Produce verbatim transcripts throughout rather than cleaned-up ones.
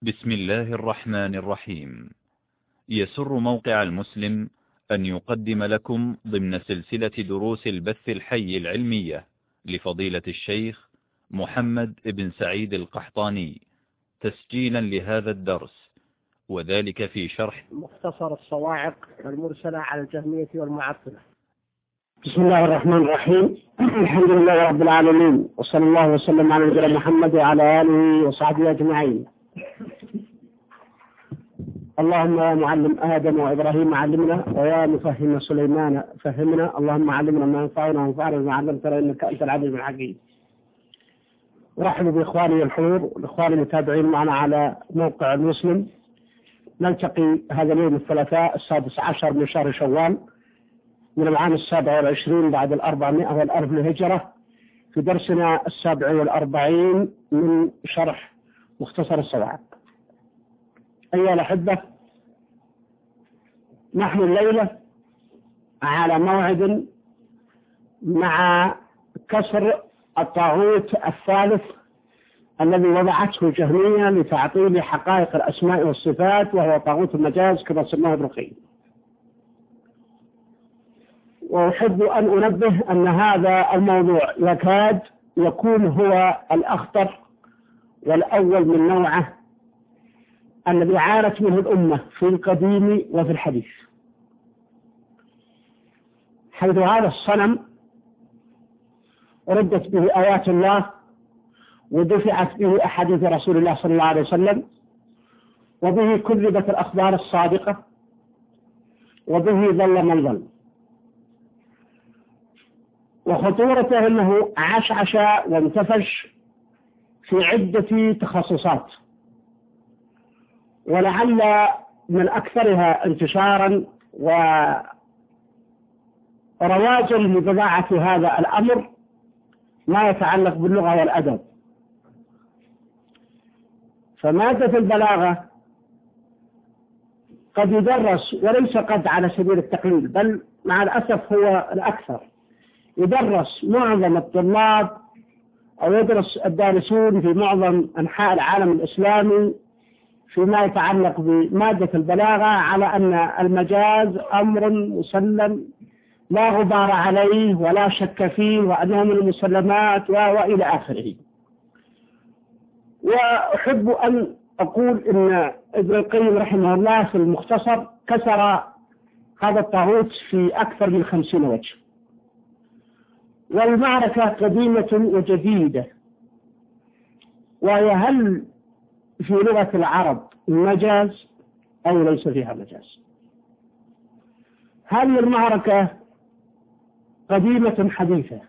بسم الله الرحمن الرحيم. يسر موقع المسلم أن يقدم لكم ضمن سلسلة دروس البث الحي العلمية لفضيلة الشيخ محمد بن سعيد القحطاني تسجيلا لهذا الدرس، وذلك في شرح مختصر الصواعق المرسلة على الجهمية والمعطلة. بسم الله الرحمن الرحيم. الحمد لله رب العالمين، وصلى الله وسلم على نبينا محمد وعلى آله وصحبه أجمعين. اللهم يا معلم آدم وإبراهيم علمنا، ويا مفهم سليمان فهمنا. اللهم علمنا ما ينفعنا وانفعنا بما علمتنا، إنك أنت العليم الحكيم. أرحب بإخواني الحضور والإخوان المتابعين معنا على موقع المسلم. نلتقي هذا اليوم الثلاثاء السادس عشر من شهر شوال من العام السابع والعشرين بعد الأربعمائة والألف للهجرة في درسنا السابع والأربعين من شرح مختصر الصواعق. أيها الأحبة، نحن الليلة على موعد مع كسر الطاغوت الثالث الذي وضعته الجهمية لتعطيل حقائق الأسماء والصفات، وهو طاغوت المجاز كما سماه ابن القيم. وأحب أن أنبه أن هذا الموضوع يكاد يكون هو الأخطر والأول من نوعه الذي عانت منه الأمة في القديم وفي الحديث، حيث هذا الصنم ردت به آيات الله ودفعت به أحاديث رسول الله صلى الله عليه وسلم، وبه كذبت الأخبار الصادقة، وبه ظل من ظل. وخطورته أنه عشعش وانتفش في عدة تخصصات، ولعل من أكثرها انتشارا ورواجا لبضاعة هذا الأمر ما يتعلق باللغة والأدب. فمادة البلاغة قد يدرس، وليس قد على سبيل التقليل، بل مع الأسف هو الأكثر، يدرس معظم الطلاب أو يدرس الدارسون في معظم أنحاء العالم الإسلامي فيما يتعلق بمادة البلاغة على أن المجاز أمر مسلم لا غبار عليه ولا شك فيه، وأنه من المسلمات وإلى آخره. وأحب أن أقول أن ابن القيم رحمه الله في المختصر كسر هذا الطاغوت في أكثر من خمسين وجه، والمعركة قديمة وجديدة. وهي هل في لغة العرب مجاز أو ليس فيها مجاز؟ هل المعركة قديمة حديثة؟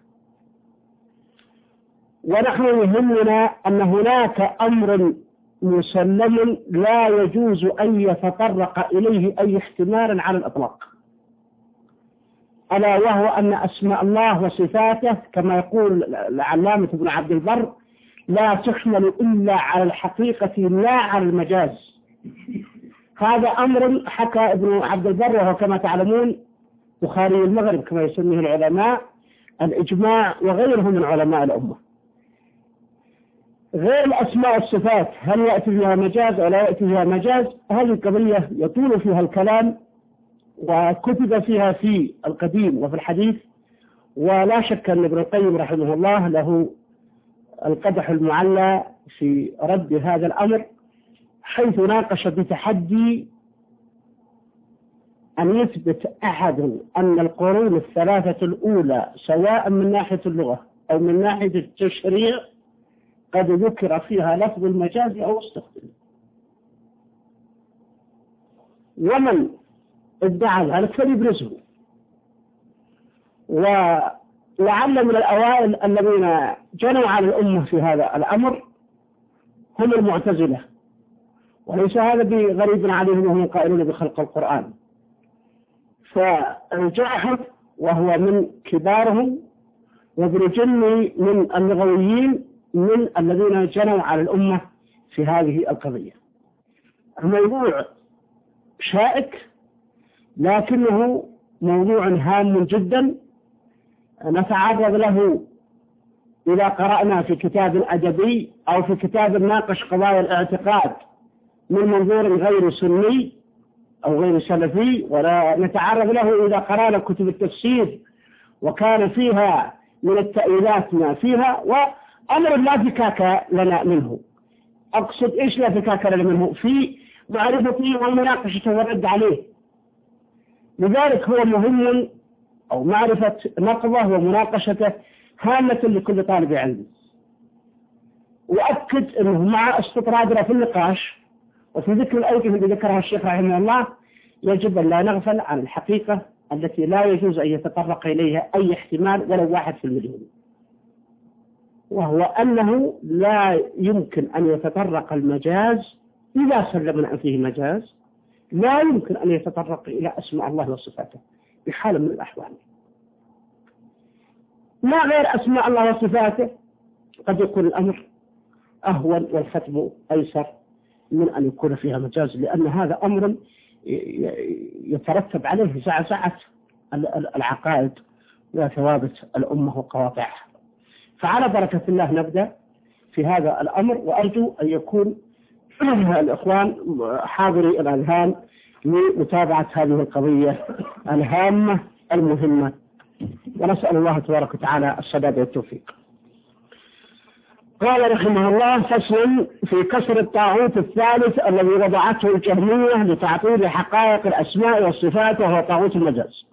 ونحن يهمنا أن هناك أمر مسلم لا يجوز أن يتطرق إليه أي احتمال على الإطلاق، ألا وهو أن أسماء الله وصفاته كما يقول العلامة ابن عبد البر لا تحمل إلا على الحقيقة لا على المجاز. هذا أمر حكى ابن عبد البر، وهو كما تعلمون بخاري المغرب كما يسميه العلماء، الإجماع وغيره من علماء الأمة. غير الأسماء والصفات هل يأتي فيها مجاز أو لا يأتي فيها مجاز، هذه القضية يطول فيها الكلام، وكتب فيها في القديم وفي الحديث. ولا شك أن ابن القيم رحمه الله له القدح المعلى في رد هذا الأمر، حيث ناقش بتحدي أن يثبت أحد أن القرون الثلاثة الأولى سواء من ناحية اللغة أو من ناحية التشريع قد ذكر فيها لفظ المجاز أو استخدم. ومن ادعى ذلك فليبرزه. ولعل من الأوائل الذين جنوا على الأمة في هذا الأمر هم المعتزلة، وليس هذا بغريب عليهم وهم قائلون بخلق القرآن. فالجاحظ وهو من كبارهم، وابن جني من اللغويين من الذين جنوا على الأمة في هذه القضية. الموضوع شائك، لكنه موضوع هام جدا نتعرض له إذا قرأنا في كتاب أدبي أو في كتاب ناقش قضايا الاعتقاد من منظور غير سني أو غير سلفي، ولا نتعرض له إذا قرأنا كتب التفسير وكان فيها من التأويلات ما فيها، وأمر لا فكاك لنا منه. أقصد إيش لا فكاك لنا منه؟ في معرفته ومناقشته والرد عليه. لذلك هو مهم، أو معرفة نقضه ومناقشته هامة لكل طالب علم. وأكد أنه مع استطرادنا في النقاش وفي ذكر الأوجه اللي ذكرها الشيخ رحمه الله، يجب أن لا نغفل عن الحقيقة التي لا يجوز أن يتطرق إليها أي احتمال ولو واحد في المليون، وهو أنه لا يمكن أن يتطرق المجاز إذا سلمنا أن فيه مجاز، لا يمكن أن يتطرق إلى أسماء الله وصفاته بحال من الأحوال. ما غير أسماء الله وصفاته قد يكون الأمر أهون والختم أيسر من أن يكون فيها مجاز، لأن هذا أمر يترتب عليه زعزعة العقائد وثوابت الأمة وقواطعها. فعلى بركة الله نبدأ في هذا الأمر، وأرجو أن يكون الإخوان حاضري الأذهان لمتابعة هذه القضية الهامة المهمة، ونسأل الله تبارك وتعالى السداد والتوفيق. قال رحمه الله: فصل في كسر الطاغوت الثالث الذي وضعته الجهمية لتعطيل حقائق الأسماء والصفات، وهو طاغوت المجاز.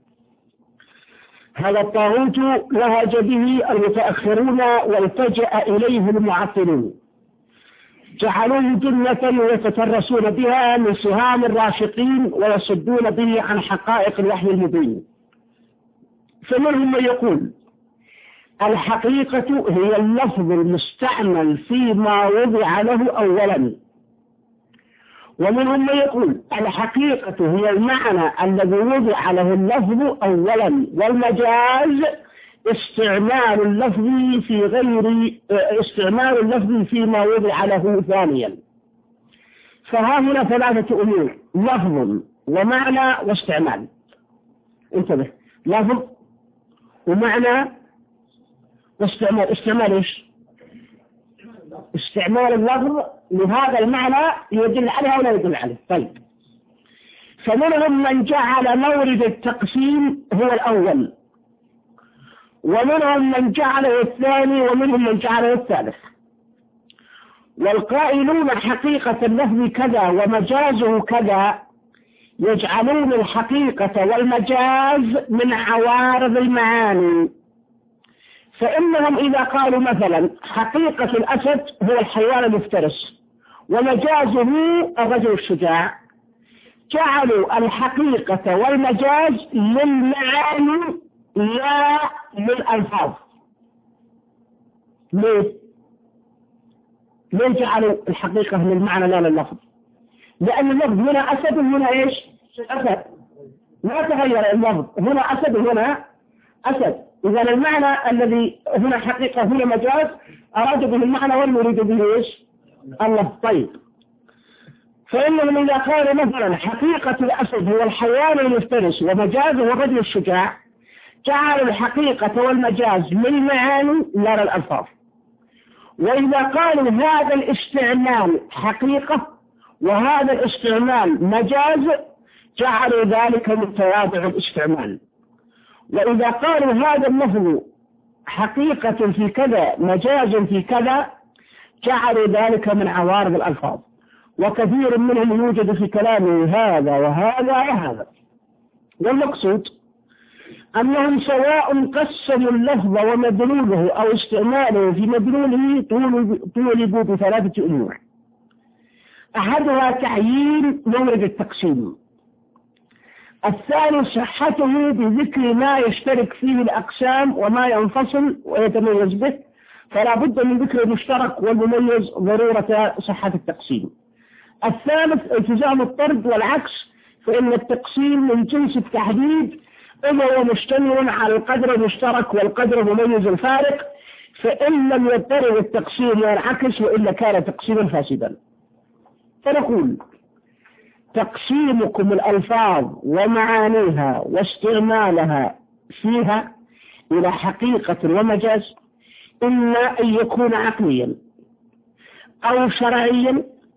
هذا الطاغوت لهج به المتأخرون والتجأ إليه المعطلون، جعلوه جنة ويتترسون بها من سهام الراشقين ويصدون به عن حقائق الوحي المبين. فمنهم من يقول الحقيقة هي اللفظ المستعمل فيما وضع له أولا، ومنهم من يقول الحقيقة هي المعنى الذي وضع له اللفظ أولا، والمجاز استعمال اللفظ في غير استعمال اللفظ فيما وضع له ثانيا. فها هنا ثلاثة أمور: لفظ ومعنى واستعمال. انتبه، لفظ ومعنى واستعمال. استعمال ايش؟ استعمال اللفظ لهذا المعنى يدل عليه أو لا يدل عليه. طيب، فمنهم من جعل مورد التقسيم هو الأول، ومنهم من جعله الثاني، ومنهم من جعله الثالث. والقائلون حقيقة اللفظ كذا ومجازه كذا يجعلون الحقيقة والمجاز من عوارض المعاني. فإنهم إذا قالوا مثلا حقيقة الأسد هو الحيوان المفترس ومجازه الرجل الشجاع، جعلوا الحقيقة والمجاز للمعاني لا للألفاظ. ليه؟ ليه جعلوا الحقيقة للمعنى لا لللفظ؟ لأن اللفظ هنا أسد وهنا إيش؟ أسد، ما تغير اللفظ، هنا أسد وهنا أسد. إذا المعنى الذي هنا حقيقة هنا مجاز أراد به المعنى والمريد به إيش؟ الله. طيب، فإنهم إذا قالوا مثلا حقيقة الأسد هو الحيوان المفترس ومجازه الرجل الشجاع، جعلوا الحقيقة والمجاز للمعاني لا للألفاظ. وإذا قالوا هذا الاستعمال حقيقة وهذا الاستعمال مجاز، جعلوا ذلك من تواضع الاستعمال. وإذا قالوا هذا اللفظ حقيقة في كذا مجاز في كذا، جعلوا ذلك من عوارض الألفاظ. وكثير منهم يوجد في كلامه هذا وهذا وهذا. والمقصود أنهم سواء قسموا اللفظ ومدلوله أو استعماله في مدلوله طولبوا بثلاثة أمور: أحدها تعيين مورد التقسيم، الثاني صحته بذكر ما يشترك فيه الأقسام وما ينفصل ويتميز به، فلا بد من ذكر المشترك والمميز ضرورة صحة التقسيم. الثالث التزام الطرد والعكس، فإن التقسيم من جنس التحديد إذا هو مشتمل على القدر المشترك والقدر المميز الفارق، فإن لم يضطرد التقسيم والعكس وإلا كان تقسيما فاسدا. فنقول تقسيمكم الألفاظ ومعانيها واستعمالها فيها إلى حقيقة ومجاز إما أن يكون عقليا أو شرعيا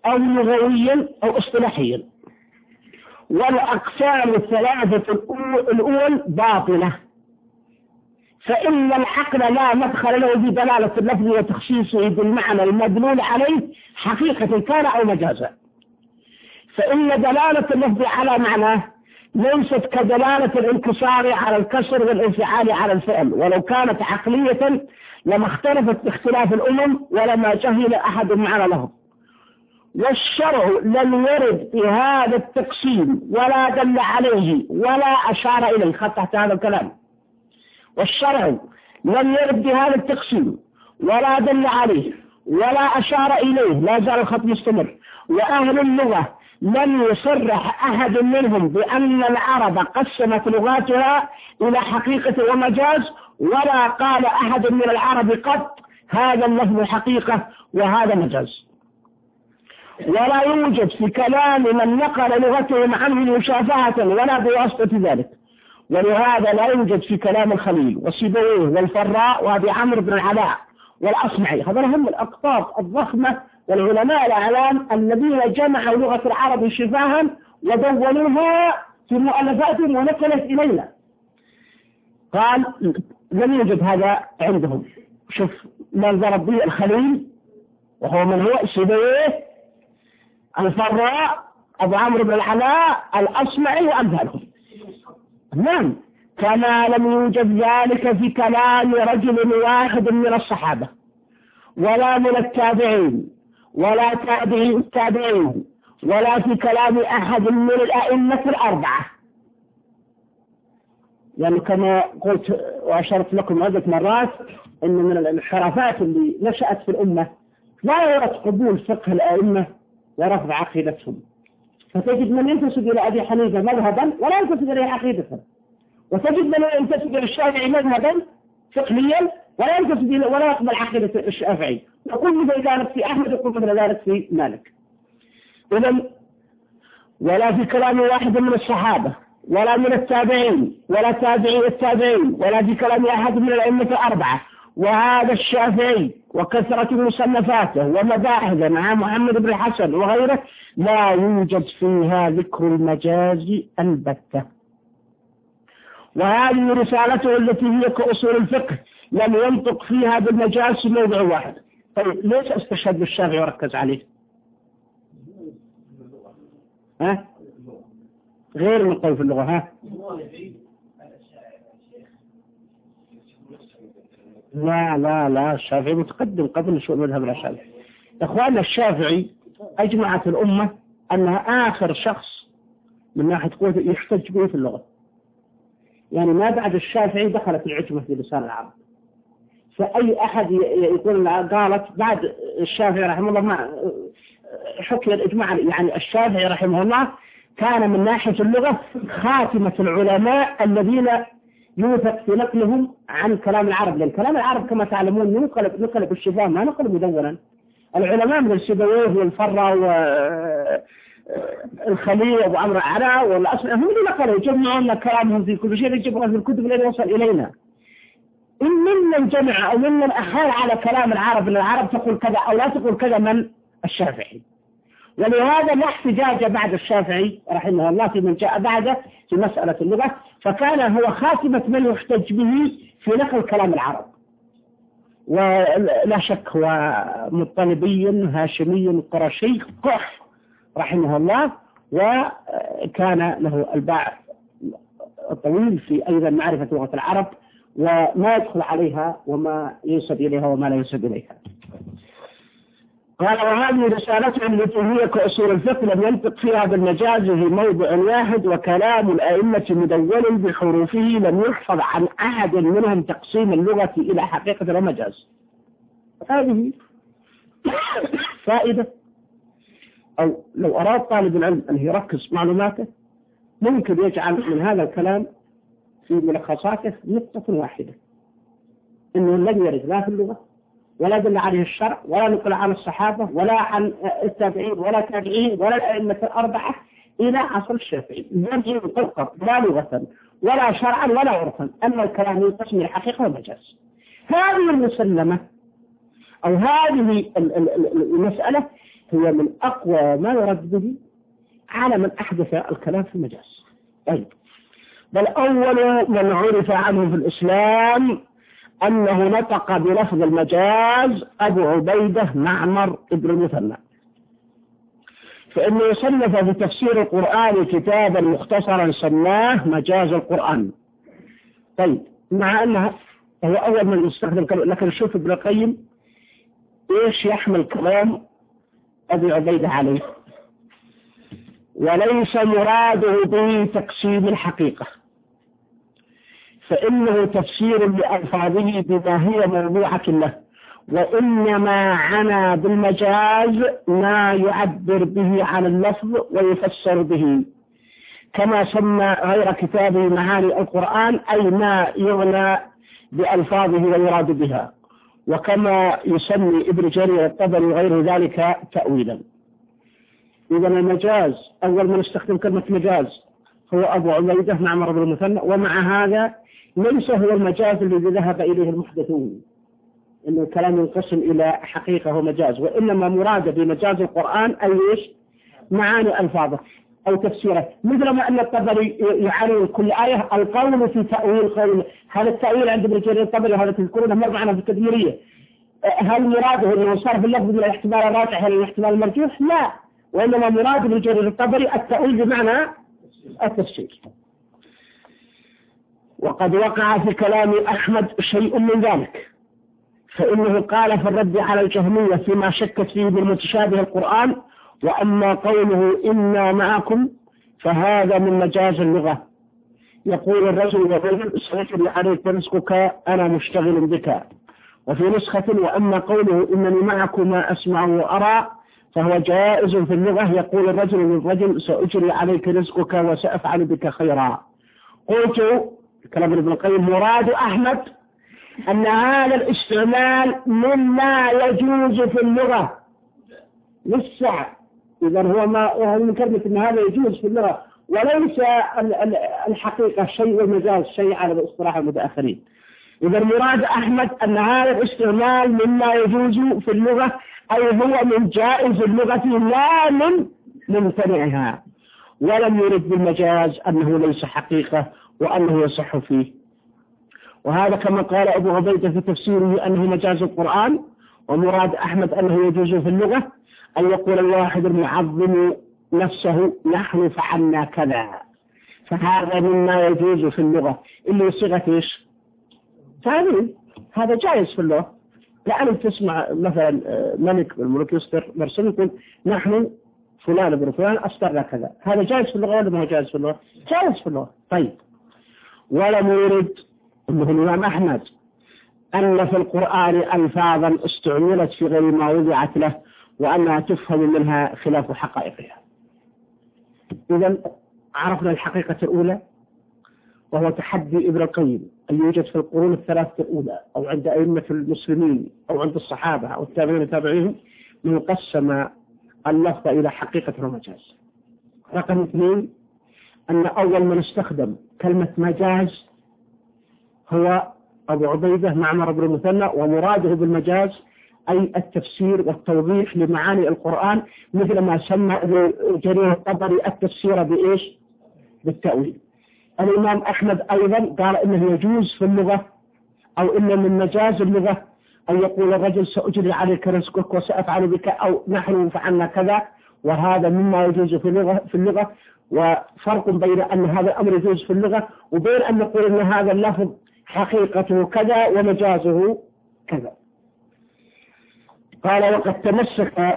أو لغويا أو اصطلاحيا. والأقسام الثلاثة الأول باطلة، فإن العقل لا مدخل له بدلالة اللفظ وتخصيصه بالمعنى المدلول عليه حقيقة كان أو مجازا. فإن دلالة اللفظ على معناه ليست كدلالة الانكسار على الكسر والانفعال على الفعل، ولو كانت عقلية لما اختلفت باختلاف الأمم ولما جهل أحد معنى لفظ. والشرع لم يرد بهذا التقسيم ولا دل عليه ولا أشار إليه. خط تحت هذا الكلام. والشرع لم يرد بهذا التقسيم ولا دل عليه ولا أشار إليه، لا زال الخط مستمر. وأهل اللغة لم يصرح أحد منهم بأن العرب قسمت لغاتها إلى حقيقة ومجاز، ولا قال أحد من العرب قط هذا اللفظ حقيقة وهذا مجاز. ولا يوجد في كلام من نقل لغتهم عنه مشافهة ولا بواسطة ذلك. ولهذا لا يوجد في كلام الخليل وسيبويه والفراء وأبي عمرو بن العلاء والأصمعي، هذا هم الأقطاب الضخمة والعلماء الأعلام الذين جمعوا لغة العرب شفاها ودونوها في مؤلفاتهم ونقلت إلينا. قال لم يوجد هذا عندهم. شوف من ضرب به الخليل وهو من هو سيبويه الفراء أبو عمرو بن العلاء الأصمعي وأمثالهم. نعم، كما لم يوجد ذلك في كلام رجل واحد من الصحابة ولا من التابعين ولا تابعي التابعين ولا في كلام أحد من الأئمة الأربعة. يعني كما قلت وأشرت لكم عدة مرات أن من الانحرافات اللي نشأت في الأمة لا يرى قبول فقه الأئمة ورفض عقيدتهم، فتجد من ينتسب إلى أبي حنيفة مذهبا ولا ينتسب إليه عقيدة، وتجد من ينتسب إلى الشافعي مذهبا فقهيا ولا ينتسب إلى ولا يقبل عقيدة الشافعي، يقول مثل ذلك في أحمد يقول مثل ذلك في مالك. إذن ولا في كلام واحد من الصحابة ولا من التابعين ولا تابعي التابعين ولا في كلام أحد من الأئمة الأربعة. وهذا الشافعي وكثرة مصنفاته ومباحثه مع محمد بن الحسن وغيره لا يوجد فيها ذكر المجاز البتة. وهذه رسالته التي هي كأصول الفقه لم ينطق فيها بالمجاز في موضع واحد. طيب ليش استشهد بالشافعي وركز عليه؟ ها؟ غير من قول في اللغة. ها؟ لا لا لا الشافعي متقدم قبل شو مذهب الأشاعرة. إخواننا الشافعي أجمعت الأمة أنها آخر شخص من ناحية قوة يحتج به في اللغة. يعني ما بعد الشافعي دخلت العجمة في لسان العرب. فأي أحد يقول قالت بعد الشافعي رحمه الله ما حكي الإجماع. يعني الشافعي رحمه الله كان من ناحية اللغة خاتمة العلماء الذين يوثق في نقلهم عن كلام العرب، لأن كلام العرب كما تعلمون نقل نقل بالشفاه ما نقل مدونا. العلماء من السيبويه والفراء والخليل وابو عمرو العلاء والأصمعي هم اللي نقلوا جمعوا لنا كلامهم في كل شيء يجيبون في الكتب التي وصل إلينا. إن ممن جمع أو ممن أحال على كلام العرب أن العرب تقول كذا أو لا تقول كذا من الشافعي. ولهذا لا احتجاج بعد الشافعي رحمه الله في من جاء بعده في مسألة اللغة، فكان هو خاتمة من يحتج به في نقل كلام العرب. ولا شك هو مطلبي هاشمي قرشي قح رحمه الله، وكان له الباع الطويل في أيضا معرفة لغة العرب وما يدخل عليها وما ينسب إليها وما لا ينسب إليها. قال وهذه رسالته التي هي كأصول الفقه لم ينطق فيها بالمجاز في موضع واحد، وكلام الأئمة مدون بحروفه لم يحفظ عن أحد منهم تقسيم اللغة إلى حقيقة ومجاز. هذه فائدة، أو لو أراد طالب العلم أن يركز معلوماته ممكن يجعل من هذا الكلام في ملخصاته نقطة واحدة، إنه لم يرد لا في اللغة ولا دل عليه الشرع ولا نقل عن الصحابة ولا عن التابعين ولا تابعين ولا الأئمة الأربعة إلى عصر الشافعي. لم ينطق لا لغة ولا شرعا ولا عرفا أن الكلام ينقسم الحقيقة والمجاز. هذه المسلمة أو هذه المسألة هي من أقوى ما يرد به على من أحدث الكلام في المجاز. طيب، بل أول من عرف عنه في الإسلام أنه نطق بلفظ المجاز أبو عبيدة معمر ابن المثنى، فإنه صنف في تفسير القرآن كتابا مختصرا سماه مجاز القرآن. طيب، مع أنه هو أول من يستخدم كلام، لكن شوف ابن القيم إيش يحمل كلام أبي عبيدة عليه: وليس مراده به تقسيم الحقيقة، فإنه تفسير لألفاظه بما هي موضوعة له، وإنما عنى بالمجاز ما يعبر به عن اللفظ ويفسر به، كما سمى غير كتابه معاني القرآن، أي ما يعنى بألفاظه ويراد بها، وكما يسمي ابن جرير الطبري غير ذلك تأويلا. إذا المجاز أول من استخدم كلمة مجاز هو أبو عبيدة معمر بن المثنى، ومع هذا ليس هو المجاز الذي ذهب إليه المحدثون إنه الكلام ينقسم إلى حقيقة ومجاز، وإنما مراد بمجاز القرآن أي إيش؟ معاني ألفاظه أو تفسيره، مثل ما أن الطبري يعاني كل آية القول في تأويل قول. هذا التأويل عند ابن جرير الطبري هذا تذكرونه مر معنا في التدميرية. هل مراده أنه صرف اللفظ من الاحتمال الراجح إلى الاحتمال المرجوح؟ لا، وإنما مراد ابن جرير الطبري التأويل بمعنى التفسير. وقد وقع في كلام أحمد شيء من ذلك، فإنه قال في الرد على الجهمية فيما شكت فيه من متشابه القرآن: وأما قوله إنا معكم فهذا من مجاز اللغة، يقول الرجل والرجل سيجري عليك رزقك أنا مشتغل بك. وفي نسخة: وأما قوله إنني معكما أسمع وأرى فهو جائز في اللغة، يقول الرجل للرجل سأجري عليك رزقك وسأفعل بك خيرا. قلت كلام ابن القيم: مراد أحمد أن هذا الاستعمال مما يجوز في اللغة للسعة. إذا هو ما من كلمة أن هذا يجوز في اللغة، وليس الحقيقة شيء والمجاز شيء على اصطلاح المتأخرين. إذا مراد أحمد أن هذا الاستعمال مما يجوز في اللغة، أي هو من جائز اللغة لا من ممتنعها، ولم يرد بالمجاز أنه ليس حقيقة وأنه يصح فيه. وهذا كما قال أبو عبيدة في تفسيره أنه مجاز القرآن، ومراد أحمد أنه يجوز في اللغة أن يقول الواحد المعظم نفسه نحن فعلنا كذا، فهذا مما يجوز في اللغة اللي صيغة إيش؟ تعليل، هذا جائز في اللغة. لأن تسمع مثلا ملك من الملوك يصدر مرسل يقول نحن فلان بن فلان أصدرنا كذا، هذا جائز في اللغة ولا ما جائز في اللغة؟ جائز في اللغة. طيب، ولم يرد أنه الإمام أحمد أن في القرآن ألفاظا استعملت في غير ما وضعت له وأنها تفهم منها خلاف حقائقها. إذا عرفنا الحقيقة الأولى، وهو تحدي ابن القيم أن يوجد في القرون الثلاثة الأولى أو عند أئمة المسلمين أو عند الصحابة أو التابعين تابعيهم من قسم اللفظ إلى حقيقة ومجاز. رقم اثنين، أن أول من استخدم كلمة مجاز هو أبو عبيدة معمر بن المثنى، ومراده بالمجاز أي التفسير والتوضيح لمعاني القرآن، مثل ما سمى جرير الطبري التفسير بإيش؟ بالتأويل. الإمام أحمد أيضا قال إنه يجوز في اللغة أو إن من مجاز اللغة أن يقول الرجل سأجري عليك رزقك وسأفعل بك أو نحن فعلنا كذا، وهذا مما يجوز في اللغة في اللغة وفرق بين أن هذا الأمر يجوز في اللغة وبين أن نقول أن هذا اللفظ حقيقته كذا ومجازه كذا. قال: وقد تمسك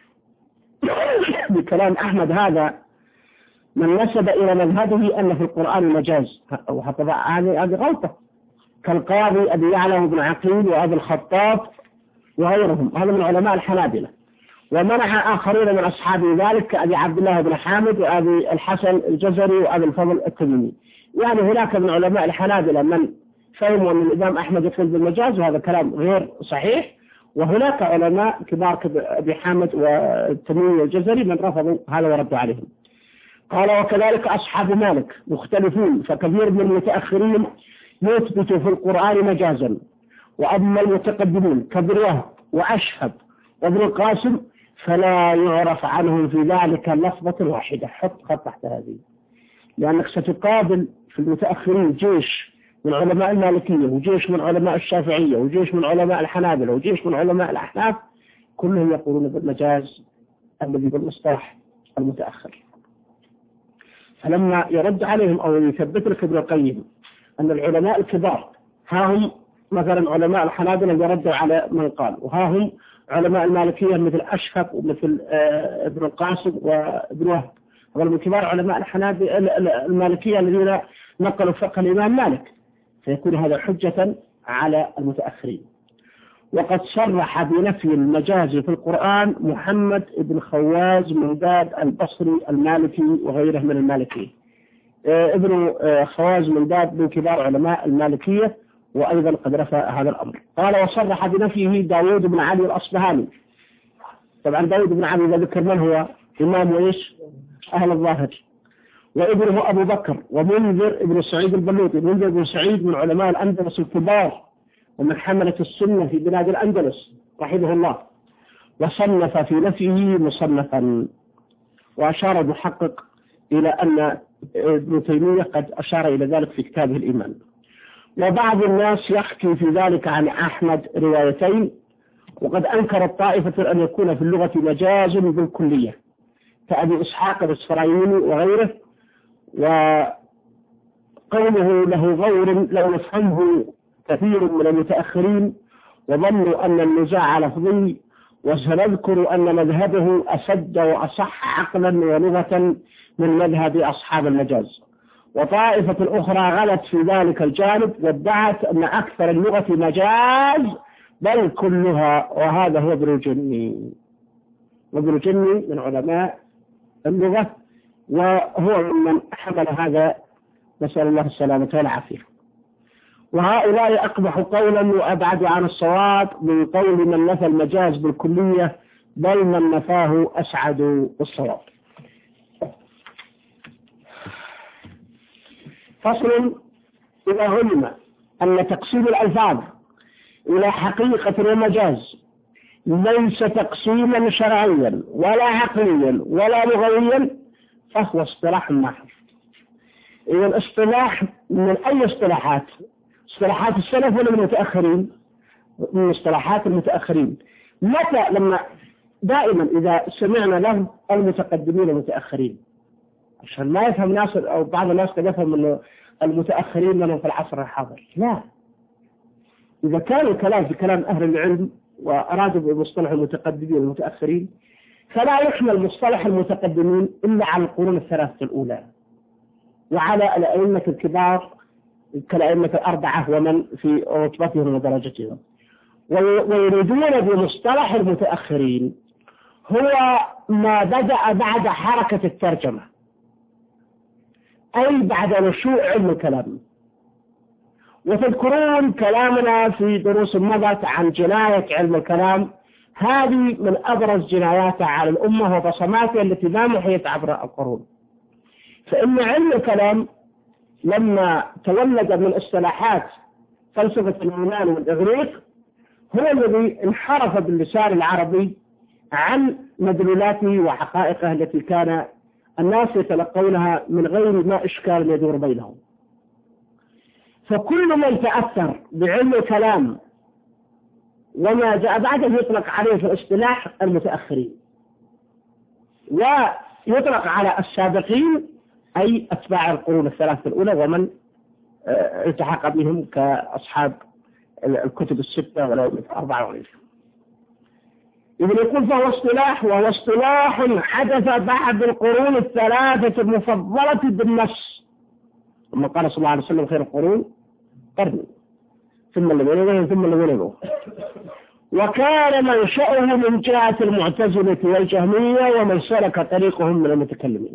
بكلام أحمد هذا من نسب إلى مذهبه أن في القرآن مجاز، هذه هذه غلطة، كالقاضي أبي يعلى بن عقيل وأبي الخطاب وغيرهم، هذا من علماء الحنابلة. ومنع آخرين من أصحاب ذلك كأبي عبد الله بن حامد وأبي الحسن الجزري وأبي الفضل التميمي. يعني هناك من علماء الحنابلة من فهموا أن الإمام أحمد يدخل بالمجاز، وهذا كلام غير صحيح. وهناك علماء كبار كأبي حامد والتميمي والجزري من رفضوا هذا وردوا عليهم. قال: وكذلك أصحاب مالك مختلفون، فكثير من المتأخرين يثبت في القرآن مجازا، وأما المتقدمون كابن وهب وأشهب وابن القاسم فلا يعرف عنهم في ذلك لفظة واحدة. حط خط تحت هذه، لأنك ستقابل في المتأخرين جيش من علماء المالكية وجيش من علماء الشافعية وجيش من علماء الحنابلة وجيش من علماء الأحناف، كلهم يقولون بالمجاز الذي بالمصطلح المتأخر. فلما يرد عليهم أو يثبت لك ابن القيم أن العلماء الكبار ها هم مثلا علماء الحنابلة يردوا على من قال، وها هم علماء المالكية مثل أشهب ومثل آه ابن القاسم وابن وهب، هذول من كبار علماء الحنابلة المالكية الذين نقلوا فقه الإمام مالك، فيكون هذا حجة على المتأخرين. وقد صرح بنفي المجاز في القرآن محمد بن خواز منداد البصري المالكي وغيره من المالكية. آه ابن آه خواز منداد من كبار علماء المالكية، وأيضا قد رفع هذا الأمر. قال وصرح بنفيه داود بن علي الأصبهاني. طبعا داود بن علي إذا ذكر من هو إمام وإيش أهل الظاهر، وابنه أبو بكر ومنذر ابن سعيد البلوطي. منذر بن سعيد من علماء الأندلس الكبار ومن حملة السنة في بلاد الأندلس رحمه الله، وصنف في نفيه مصنفا. وأشار المحقق إلى أن ابن تيمية قد أشار إلى ذلك في كتابه الإيمان. وبعض الناس يحكي في ذلك عن أحمد روايتين، وقد أنكر الطائفة أن يكون في اللغة مجاز بالكلية كأبي إسحاق الإسرائيلي وغيره، وقوله له غور لو يفهمه كثير من المتأخرين وظنوا أن النزاع لفظي، وسنذكر أن مذهبه أسد وأصح عقلا ولغة من مذهب أصحاب المجاز. وطائفة أخرى غلت في ذلك الجانب وادعت أن أكثر اللغة مجاز بل كلها، وهذا هو ابن الجني. وابن الجني من علماء اللغة، وهو من حمل هذا، نسأل الله السلامة والعافية. وهؤلاء أقبح قولا وأبعد عن الصواب من قول من نفى المجاز بالكلية، بل من نفاه أسعد بالصواب. فصل: إذا علم أن تقسيم الألفاظ إلى حقيقة ومجاز ليس تقسيما شرعيا ولا عقليا ولا لغويا، فهو اصطلاح محض. إذا الاصطلاح من أي اصطلاحات؟ اصطلاحات السلف ولا من المتأخرين؟ من اصطلاحات المتأخرين. متى؟ لما دائما إذا سمعنا لهم المتقدمين المتأخرين، عشان ما يفهم ناس أو بعض الناس قد يفهم أن المتأخرين لهم في العصر الحاضر. لا، إذا كان الكلام في كلام أهل العلم وأرادوا بمصطلح المتقدمين والمتأخرين، فلا يحمل مصطلح المتقدمين إلا على القرون الثلاثة الأولى وعلى الأئمة الكبار كالأئمة الأربعة ومن في رتبتهم ودرجتهم. ويريدون بمصطلح المتأخرين هو ما بدأ بعد حركة الترجمة، أي بعد نشوء علم الكلام. وتذكرون كلامنا في دروس مضت عن جناية علم الكلام، هذه من أبرز جناياتها على الأمة وبصماتها التي ما محيت عبر القرون. فإن علم الكلام لما تولد من اصطلاحات فلسفة اليونان والإغريق هو الذي انحرف باللسان العربي عن مدلولاته وحقائقه التي كان الناس يتلقونها من غير ما إشكال يدور بينهم. فكل من تأثر بعلم الكلام وما جاء بعده يطلق عليه في الاصطلاح المتأخرين، ويطلق على السابقين أي أتباع القرون الثلاثة الأولى ومن التحق بهم كأصحاب الكتب الستة والأئمة الأربعة وغيرهم. إذن يقول فهو اصطلاح، وهو اصطلاح حدث بعد القرون الثلاثة المفضلة بالنص. ثم قال صلى الله عليه وسلم: خير القرون قرني ثم الذين يلونهم ثم الذين يلونهم. وكان منشأه من جهة المعتزلة والجهمية ومن سلك طريقهم من المتكلمين.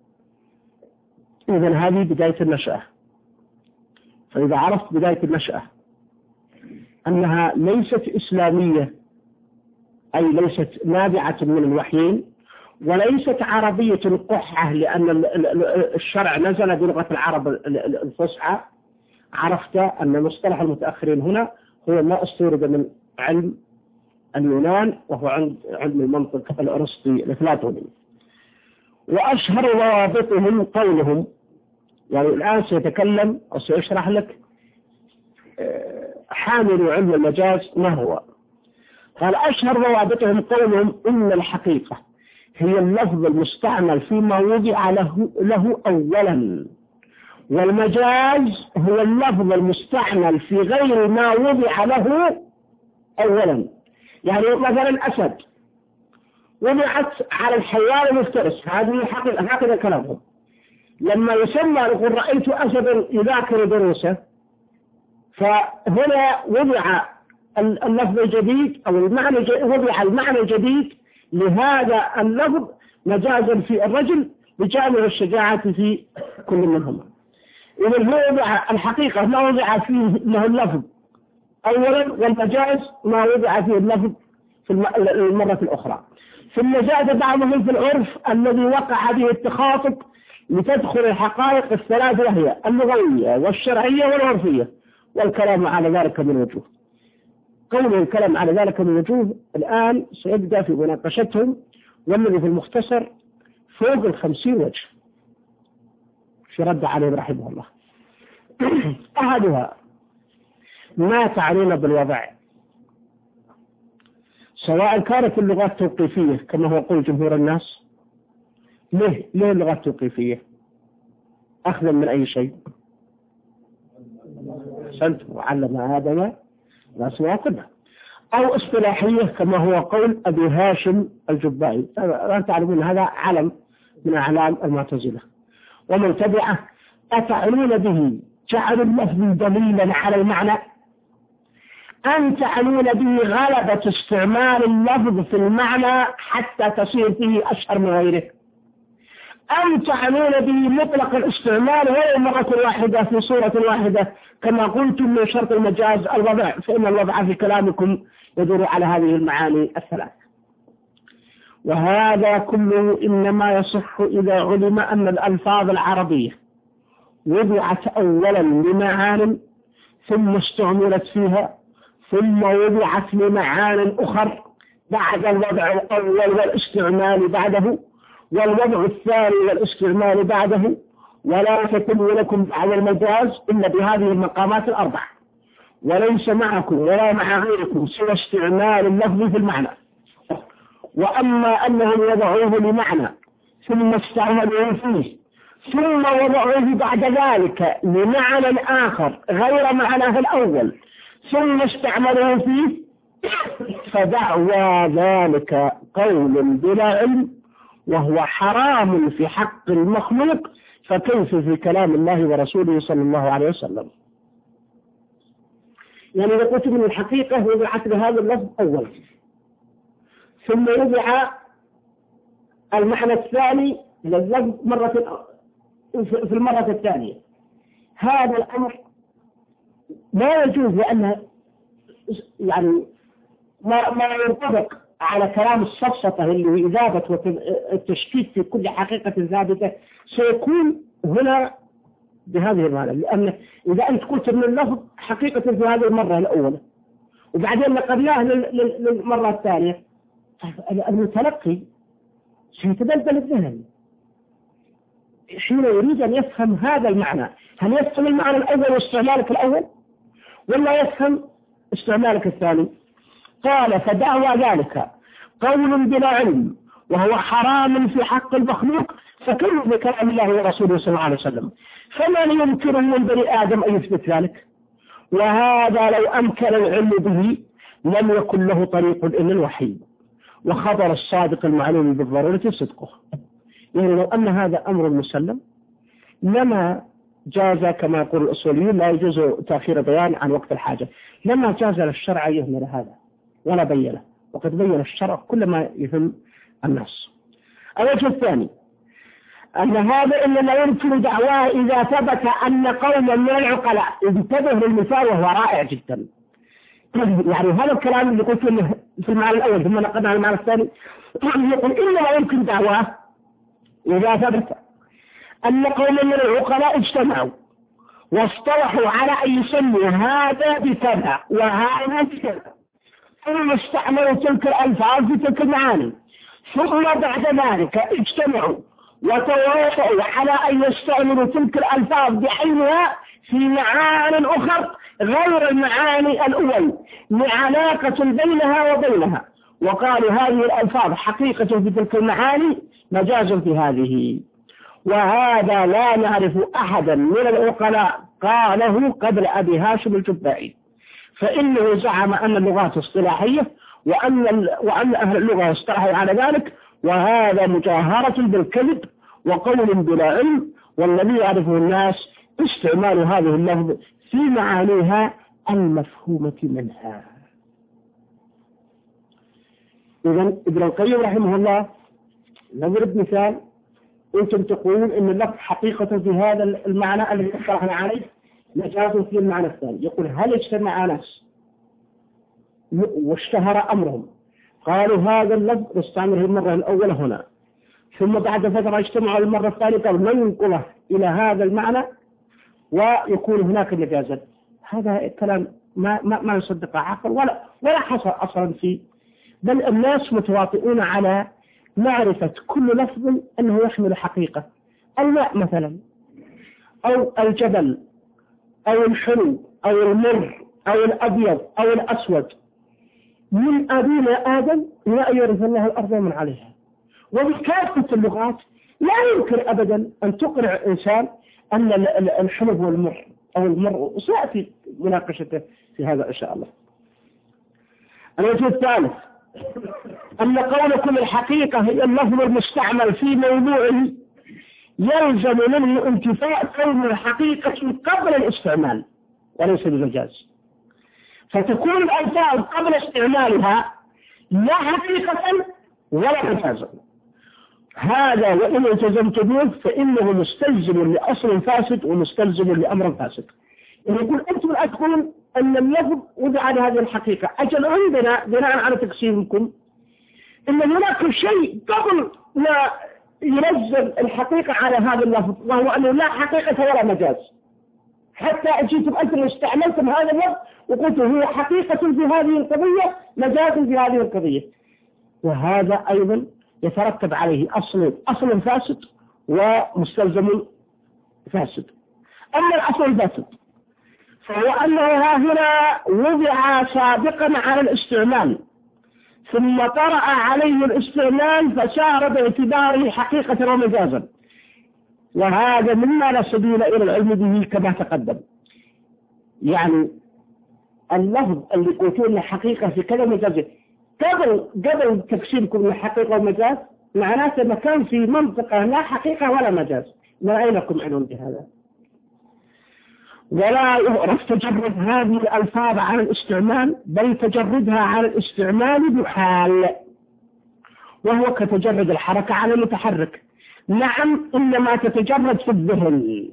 إذن هذه بداية النشأة. فإذا عرفت بداية النشأة أنها ليست إسلامية، أي ليست نابعة من الوحيين، وليست عربية قحة لأن الشرع نزل بلغة العرب الفصحى، عرفت أن مصطلح المتأخرين هنا هو ما استورد من علم اليونان، وهو عند علم المنطق الأرسطي الأفلاطوني. وأشهر ضوابطهم قولهم، يعني الآن سيتكلم أو سيشرح لك حامل علم المجاز ما هو. قال أشهر ضوابطهم قولهم إن الحقيقة هي اللفظ المستعمل فيما وضع له, له أولا، والمجاز هو اللفظ المستعمل في غير ما وضع له أولا. يعني مثلا أسد وضعت على الحيوان المفترس، هذه حقيقة، هكذا كلامهم. لما يسمى يقول رأيت أسدا يذاكر دروسه، فهنا وضع اللفظ الجديد أو المعنى وضع المعنى الجديد لهذا اللفظ مجازا في الرجل بجانب الشجاعة في كل منهما. إذا هو وضع الحقيقة ما وضع فيه له اللفظ أولا، والمجاز ما وضع فيه اللفظ في المرة الأخرى. في المجاز بعضهم في العرف الذي وقع به التخاطب لتدخل الحقائق الثلاث، وهي اللغوية والشرعية والعرفية، والكلام على ذلك من وجوه. قوله الكلام على ذلك من وجوه الآن سيبدأ في مناقشتهم، والذي في المختصر فوق الخمسين وجه في رد عليه رحمه الله. أحدها ما تعنون بالوضع، سواء كانت اللغات توقيفية كما هو قول جمهور الناس. ليه ليه اللغات توقيفية؟ أخذا من أي شيء؟ سنت وعلم آدم الأسماء كلها. أو اصطلاحية كما هو قول أبي هاشم الجبائي، لا تعلمون هذا علم من أعلام المعتزلة ومن تبعه. أتعنون به جعل اللفظ دليلا على المعنى، أم تعنون به غلبة استعمال اللفظ في المعنى حتى تصير فيه أشهر من غيره، أم تعنون به مطلق الاستعمال ولو مرة واحدة في صورة واحدة كما قلتم من شرط المجاز الوضع، فإن الوضع في كلامكم يدور على هذه المعاني الثلاث. وهذا كله إنما يصح إذا علم أن الألفاظ العربية وضعت أولا لمعان ثم استعملت فيها، ثم وضعت لمعان أخر بعد الوضع الأول والاستعمال بعده، والوضع الثاني والاستعمال بعده، ولا تكون لكم بعد المجاز إلا بهذه المقامات الأربع، وليس معكم ولا مع غيركم سوى استعمال اللفظ في المعنى. وأما أنهم وضعوه لمعنى ثم استعملوه فيه ثم وضعوه بعد ذلك لمعنى آخر غير معناه الأول ثم استعملوه فيه، فدعوى ذلك قول بلا علم، وهو حرام في حق المخلوق، فكيف في كلام الله ورسوله صلى الله عليه وسلم. يعني إذا قلت من الحقيقة وضعت بهذا اللفظ أولا ثم وضع المعنى الثاني لللفظ مرة في المرة الثانية، هذا الأمر لا يجوز، لأن يعني ما ما ينطبق على كلام السفسطة اللي هو إذابة والتشكيك في كل حقيقة ثابتة سيكون هنا بهذه المعنى. لأن إذا أنت قلت من اللفظ حقيقة في هذه المرة الأولى وبعدين نقلناه للمرة الثانية، المتلقي سيتبدل الذهن حين يريد أن يفهم هذا المعنى. هل يفهم المعنى الأول واستعمالك الأول ولا يفهم استعمالك الثاني؟ قال فدعوى ذلك قول بلا علم وهو حرام في حق المخلوق، فكيف بكلام الله ورسوله صلى الله عليه وسلم؟ فمن يمكن من بني آدم أن يثبت ذلك؟ وهذا لو أمكن العلم به لم يكن له طريق إلا الوحي، وخبر الصادق المعلوم بالضرورة صدقه. يعني لو أن هذا أمر مسلم لما جاز كما يقول الأصوليون لا يجوز تأخير بيان عن وقت الحاجة، لما جاز للشرع يهمل هذا ولا بينه، وقد بين الشرع كل ما يهم الناس. الوجه الثاني أن هذا إنما يمكن دعواه إذا ثبت أن قوما من العقلاء، انتبه للمثال وهو رائع جدا. يعني هذا الكلام اللي قلت في المعنى الأول ثم نقلنا المعنى الثاني، يقول إنما يمكن دعواه إذا ثبت أن قوما من العقلاء اجتمعوا واصطلحوا على أن يسموا هذا بكذا وهذا بكذا، ثم استعملوا تلك الألفاظ في تلك المعاني، ثم بعد ذلك اجتمعوا وتواطؤوا على أن يستعملوا تلك الألفاظ بعينها في معان أخرى غير المعاني الأول لعلاقة بينها وبينها، وقالوا هذه الألفاظ حقيقة في تلك المعاني مجاز في هذه. وهذا لا نعرف أحدا من العقلاء قاله قبل أبي هاشم الجبائي، فإنه زعم أن اللغات اصطلاحية وأن, وأن أهل اللغة اصطلحوا على ذلك، وهذا مجاهرة بالكذب وقول بلا علم، والذي يعرفه الناس استعمال هذه اللفظ في معانيها المفهومة منها. إذن ابن القيم رحمه الله نضرب مثال، أنتم تقولون إن اللفظ حقيقة في هذا المعنى الذي اصطلحنا عليه مجاز في المعنى الثاني. يقول هل اجتمع ناس واشتهر أمرهم قالوا هذا اللفظ نستعمله المرة الأولى هنا، ثم بعد فترة اجتمعوا المرة الثانية قالوا ننقله إلى هذا المعنى ويكون هناك مجازا؟ هذا الكلام ما ما ما يصدق عقل ولا ولا حصل أصلا فيه، بل الناس متواطئون على معرفة كل لفظ أنه يحمل حقيقة. الماء مثلا، أو الجبل، أو الحلو، أو المر، أو الأبيض، أو الأسود، من أبينا آدم لا يرث الله الأرض من عليها. وبكافة اللغات لا يمكن أبدا أن تقنع إنسان أن الحلو هو المر أو المر، وسيأتي مناقشته في هذا إن شاء الله. الوجه الثالث أن قولكم الحقيقة هي اللفظ المستعمل في موضوعه يلزم منه انتفاء كون الحقيقة قبل الاستعمال وليس بالمجاز، فتكون الألفاظ قبل استعمالها لا حقيقة ولا مجازا. هذا وإن التزمت به فإنه مستلزم لأصل فاسد ومستلزم لأمر فاسد. يقول أنتم أتقولون أن اللفظ وضع لهذه الحقيقة، أجل عندنا بناء على تقسيمكم إن هناك شيء قبل لا ينزل الحقيقة على هذا اللفظ، وهو أنه لا حقيقة ولا مجاز، حتى أجيتم أنتم استعملتم هذا اللفظ وقلتوا هو حقيقة في هذه القضية مجاز في هذه القضية، وهذا أيضا يترتب عليه أصل أصل فاسد ومستلزم فاسد. أما الأصل الفاسد فهو أنه هنا وضع سابقا على الاستعمال ثم طرأ عليه الاستعمال فصار باعتباره حقيقة ومجازا، وهذا مما لا سبيل إلى العلم به كما تقدم. يعني اللفظ اللي قلتوا له حقيقة في كذا مجاز قبل قبل تقسيمكم لحقيقة ومجاز معناته ما كان في منطقة لا حقيقة ولا مجاز، ما أين لكم علم بهذا؟ ولا يعرف تجرد هذه الألفاظ عن الاستعمال، بل تجردها عن الاستعمال بحال، وهو كتجرد الحركة عن المتحرك. نعم إنما تتجرد في الذهن،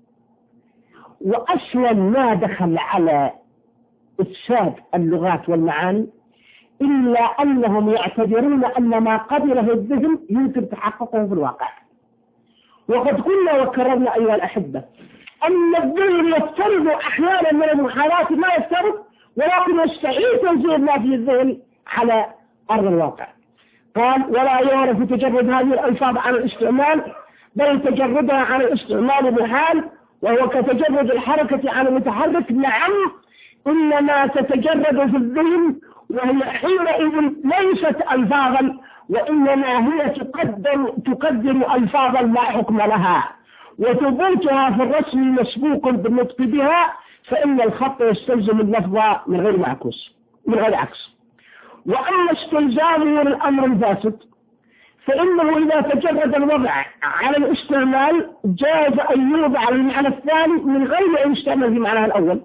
وأصلا ما دخل على إفساد اللغات والمعاني إلا أنهم يعتبرون أن ما قبله الذهن يمكن تحققه في الواقع. وقد قلنا وكررنا أيها الأحبة أن الذهن يفترض أحيانا من المحالات ما يفترض، ولكن يستحيل تنزيل ما في الذهن على أرض الواقع. قال ولا يعرف تجرد هذه الألفاظ عن الاستعمال، بل تجردها عن الاستعمال بحال، وهو كتجرد الحركة عن المتحرك. نعم إنما تتجرد في الذهن، وهي حينئذ ليست ألفاظا، وإنما هي تقدم تقدم ألفاظا لا حكم لها، وثبوتها في الرسم مسبوق بالنطق بها، فإن الخط يستلزم اللفظ من غير معكوس من غير عكس. وأما استلزامه للأمر الفاسد فإنه إذا تجرد الوضع على الاستعمال جاز أن يوضع المعنى الثاني من غير أن يستعمل في معناه الأول،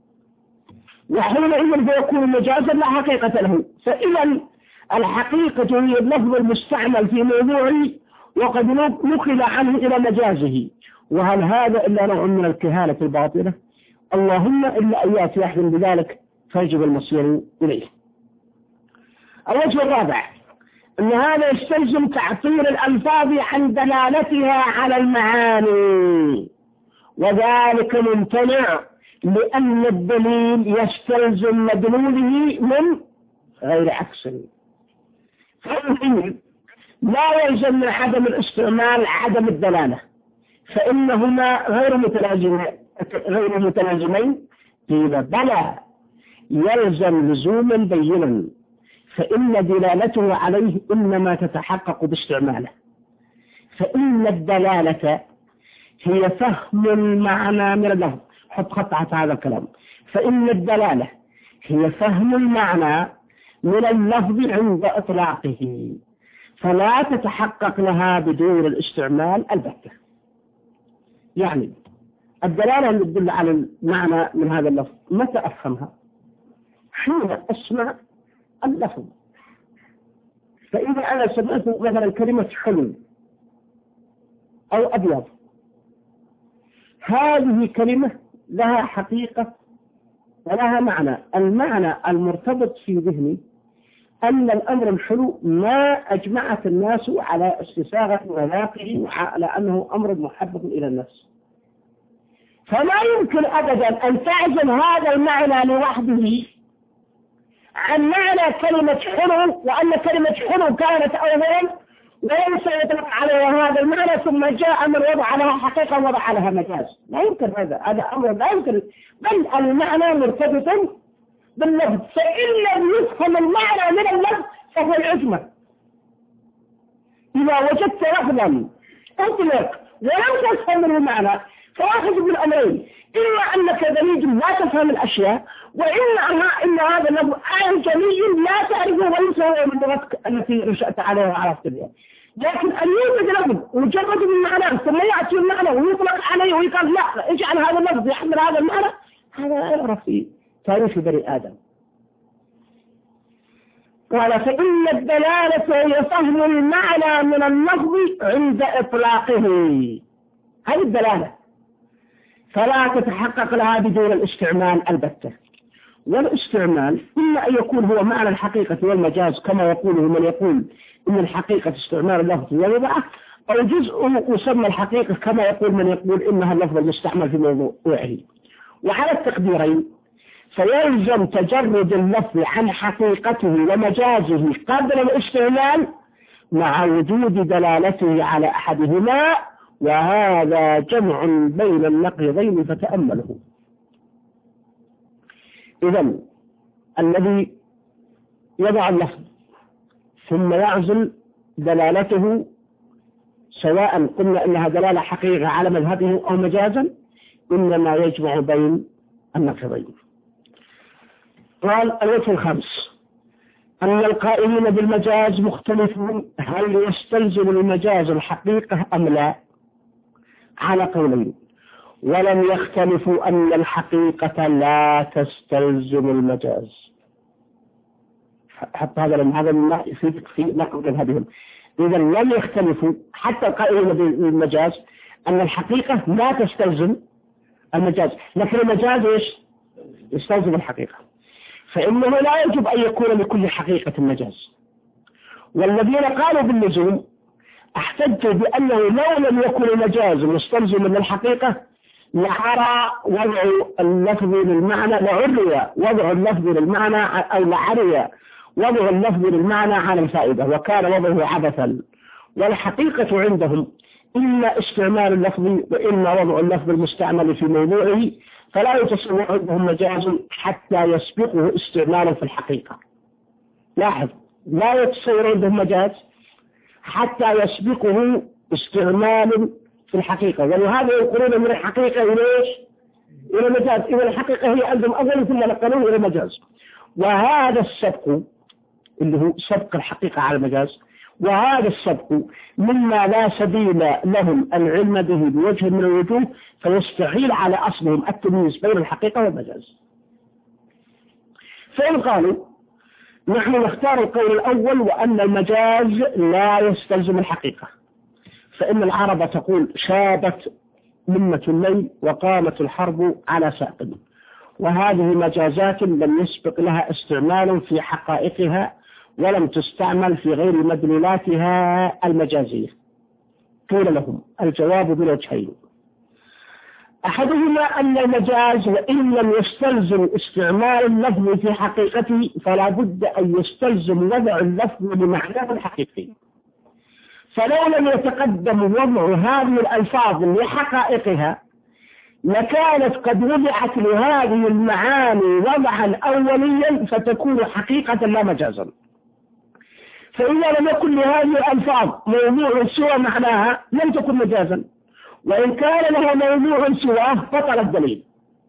وحينئذ فيكون مجازا لا حقيقة له. فإذا الحقيقة هي اللفظ المستعمل في موضوعه وقد نقل عنه إلى مجازه، وهل هذا إلا نوع من الكهانة الباطلة؟ اللهم إلا أن يأتي أحد بذلك فيجب المصير إليه. الوجه الرابع أن هذا يستلزم تعطيل الألفاظ عن دلالتها على المعاني، وذلك ممتنع لأن الدليل يستلزم مدلوله من غير عكس. لا يلزم من عدم الاستعمال عدم الدلالة، فإنهما غير متلازمين غير متلازمين قيل بلى يلزم لزوما بينا، فإن دلالته عليه إنما تتحقق باستعماله. فإن الدلالة هي فهم المعنى من اللفظ، حط خط على هذا الكلام، فإن الدلالة هي فهم المعنى من اللفظ عند إطلاقه، فلا تتحقق لها بدون الاستعمال البتة. يعني الدلالة اللي تدل على المعنى من هذا اللفظ متى أفهمها؟ حين أسمع اللفظ. فإذا أنا سمعت مثلا كلمة حلو أو أبيض، هذه كلمة لها حقيقة ولها معنى. المعنى المرتبط في ذهني أن الأمر الحلو ما أجمعت الناس على استساغة وذاقه وعلى أنه أمر محبب إلى النفس، فلا يمكن أبدا أن تعزل هذا المعنى لوحده عن معنى كلمة حلو، وأن كلمة حلو كانت أولا وليس يطلق عليها هذا المعنى ثم جاء من وضع لها حقيقة ووضع لها مجاز. لا يمكن هذا، هذا أمر لا يمكن، بل المعنى مرتبط باللفظ، فإن لم يفهم المعنى من اللفظ فهو العجمة. إذا وجدت لفظا أطلق ولم تفهم منه المعنى فواحد من الأمرين، إما أنك ذليج لا تفهم الأشياء، وإما إن هذا اللفظ أعجمي لا تعرفه وليس هو من لغتك التي نشأت عليها وعرفت بها. لكن أن يوجد لفظ مجرد من معنى ثم يأتي المعنى ويطلق عليه ويقال لا اجعل هذا اللفظ يحمل هذا المعنى، هذا لا يعرف في تاريخ بني آدم. قال فإن الدلالة هي فهم المعنى من اللفظ عند إطلاقه، هذه الدلالة، فلا تتحقق لها بدون الاستعمال البتة. والاستعمال إما أن يكون هو معنى الحقيقة والمجاز كما يقوله من يقول إن الحقيقة استعمال اللفظ والوضع، أو جزء يسمى الحقيقة كما يقول من يقول إنها اللفظ المستعمل في موضوعه. وعلى التقديرين فيلزم تجرد اللفظ عن حقيقته ومجازه قبل الاستعمال مع وجود دلالته على أحدهما، وهذا جمع بين النقيضين فتأمله. إذن الذي يضع اللفظ ثم يعزل دلالته، سواء قلنا إنها دلالة حقيقة على مذهبه أو مجازا، إنما يجمع بين النقيضين. قال الوجه الخامس أن القائلين بالمجاز مختلفون هل يستلزم المجاز الحقيقة أم لا، على قولين، ولم يختلفوا أن الحقيقة لا تستلزم المجاز. حتى هذا لم هذا يفيدك في نقل مذهبهم. إذا لم يختلفوا حتى القائلين بالمجاز أن الحقيقة لا تستلزم المجاز، لكن المجاز إيش؟ يستلزم الحقيقة، فإنه لا يجب أن يكون لكل حقيقة مجاز. والذين قالوا باللزوم احتجوا بأنه لو لم يكن المجاز مستلزما للحقيقة لعرى وضع اللفظ للمعنى لعري وضع اللفظ للمعنى أو لعري وضع اللفظ للمعنى على الفائدة، وكان وضعه عبثا. والحقيقة عندهم إما استعمال اللفظ وإما وضع اللفظ المستعمل في موضوعه، فلا يتصور عندهم مجاز حتى يسبقه استعمالا في الحقيقة. لاحظ، لا يتصور عندهم مجاز حتى يسبقه استعمال في الحقيقة، ولهذا ينقلون من الحقيقة إلى إيش؟ إلى مجاز. إذا الحقيقة هي عندهم أول ثم نقلوه إلى مجاز، وهذا السبق اللي هو سبق الحقيقة على المجاز، وهذا السبق مما لا سبيل لهم العلم به بوجه من الوجوه، فيستحيل على أصلهم التمييز بين الحقيقة والمجاز. فإن قالوا نحن نختار القول الأول وأن المجاز لا يستلزم الحقيقة، فإن العرب تقول شابت منة الليل وقامت الحرب على ساق، وهذه مجازات لم يسبق لها استعمال في حقائقها ولم تستعمل في غير مدلولاتها المجازية. قيل لهم الجواب بالوجهين: أحدهما أن المجاز وإن لم يستلزم استعمال اللفظ في حقيقته فلا بد أن يستلزم وضع اللفظ بمعناه الحقيقي، فلو لم يتقدم وضع هذه الألفاظ لحقائقها لكانت قد وضعت لهذه المعاني وضعا أوليا فتكون حقيقة لا مجازا. فإذا لم يكن لهذه الألفاظ موضوع سوى معناها لم تكن مجازا، وإن كان لها موضوع سواه بطل الدليل.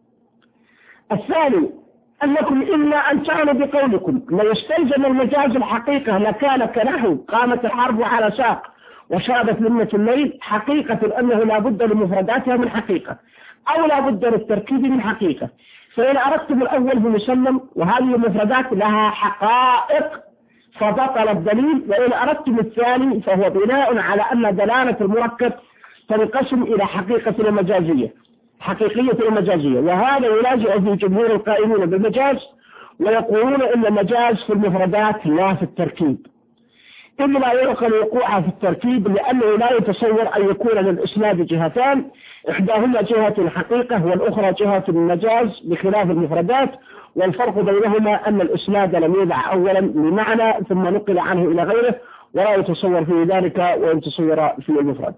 الثاني أنكم إلا أن تعلوا بقولكم لو استلزم المجاز الحقيقة لكان كنحو قامت الحرب على ساق وشابت لمة الليل، حقيقة أنه لا بد لمفرداتها من حقيقة أو لا بد للتركيب من حقيقة. فإن أردتم الأول بمسلم وهذه المفردات لها حقائق فبطل الدليل، وإن أردتم الثاني فهو بناء على أن دلالة المركب تنقسم إلى حقيقة ومجازية حقيقية ومجازية، وهذا يلاجئ في جمهور القائمين بالمجاز ويقولون إن المجاز في المفردات لا في التركيب، إن لا يعقل وقوعها في التركيب لأنه لا يتصور أن يكون للإسناد جهتان إحداهما جهة الحقيقة والأخرى جهة المجاز بخلاف المفردات، والفرق بينهما أن الإسناد لم يوضع أولا لمعنى ثم نقل عنه إلى غيره ولا يتصور في ذلك وإن تصور في المفرد.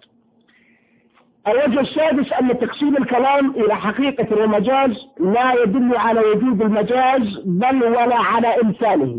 الوجه السادس أن تقسيم الكلام إلى حقيقة ومجاز لا يدل على وجود المجاز بل ولا على إمثاله،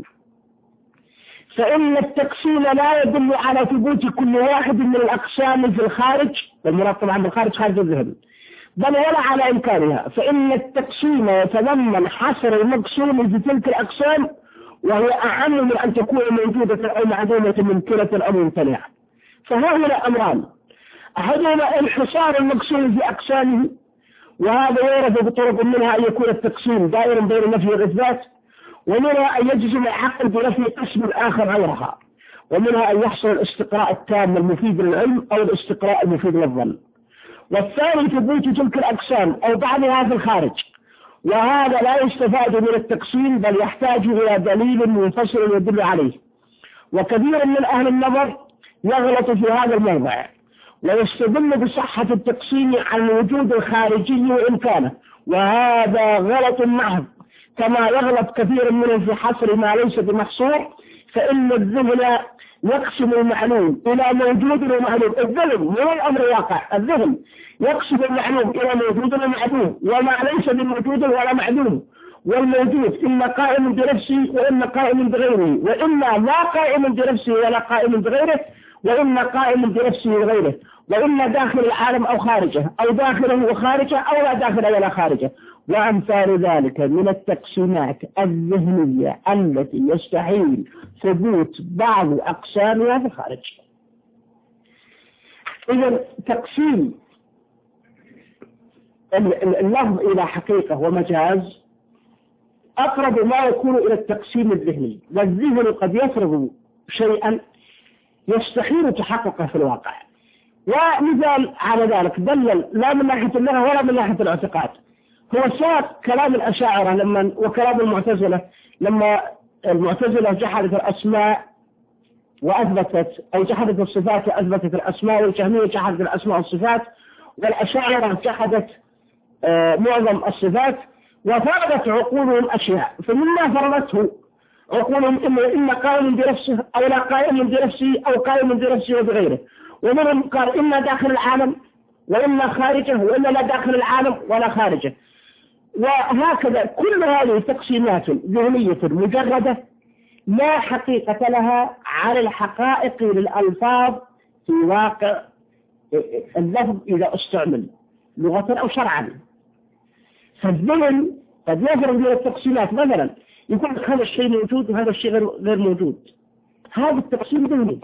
فإن التقسيم لا يدل على ثبوت كل واحد من الأقسام في الخارج، والمراد طبعا بالخارج خارج الذهن، بل ولا على إمكانها، فإن التقسيم يتضمن حصر المقسوم في تلك الأقسام وهي أعم من أن تكون موجودة أو معدومة ممكنة أو ممتنعة. فهؤلاء أمران، أحدهما انحصار المقسوم في أقسامه، وهذا يورد بطرق منها أن يكون التقسيم دائرا بين النفي والإثبات، ومنها أن يجزم العقل بنفي قسم الآخر غيرها، ومنها أن يحصل الاستقراء التام المفيد للعلم أو الاستقراء المفيد للظن. والثاني ثبوت تلك الأقسام أو بعضها في الخارج، وهذا لا يستفاد من التقسيم بل يحتاج إلى دليل منفصل يدل عليه، وكثير من أهل النظر يغلط في هذا الموضع ويستدل بصحة التقسيم عن الوجود الخارجي وإمكانه، وهذا غلط محض، كما يغلط كثير منهم في حصر ما ليس بمحصور، فإن الذهن يقسم المعلوم إلى موجود ومعلوم. الذهن مو الأمر واقع، الذهن يقسم المعلوم إلى موجود ومعلوم وما ليس بموجود ولا معلوم، والموجود إما قائم بنفسه وإما قائم بغيره، وإما لا قائم بنفسه ولا قائم بغيره، وإما قائم بنفسه وغيره، وإما داخل العالم أو خارجه أو داخله وخارجه أو لا داخل ولا خارجه، وأمثال ذلك من التقسيمات الذهنية التي يستحيل ثبوت بعض أقسامها في الخارج. إذن تقسيم اللفظ إلى حقيقة ومجاز أقرب ما يكون إلى التقسيم الذهني، والذهن قد يفرض شيئا يستحيل تحققه في الواقع. ومثال على ذلك دلل لا من ناحية اللغة ولا من ناحية الاعتقاد، هو ساق كلام الأشاعرة لما وكلام المعتزلة لما المعتزلة جحدت الأسماء وأثبتت أو جحدت الصفات وأثبتت الأسماء، والجهمية جحدت الأسماء والصفات، والأشاعرة جحدت آه معظم الصفات، وفرضت عقولهم أشياء، فمما فرضته عقولهم إما, إما قائم بنفسه أو لا قائم بنفسه أو قائم بنفسه وبغيره، ومنهم قال إما داخل العالم وإما خارجه وإما لا داخل العالم ولا خارجه. وهكذا كل هذه تقسيمات ذهنية مجردة لا حقيقة لها على الحقائق للألفاظ في واقع اللفظ إذا استعمل لغة أو شرعا. فالذهن قد يفرض من التقسيمات، مثلا يقول هذا الشيء موجود وهذا الشيء غير موجود، هذا التقسيم ذهني.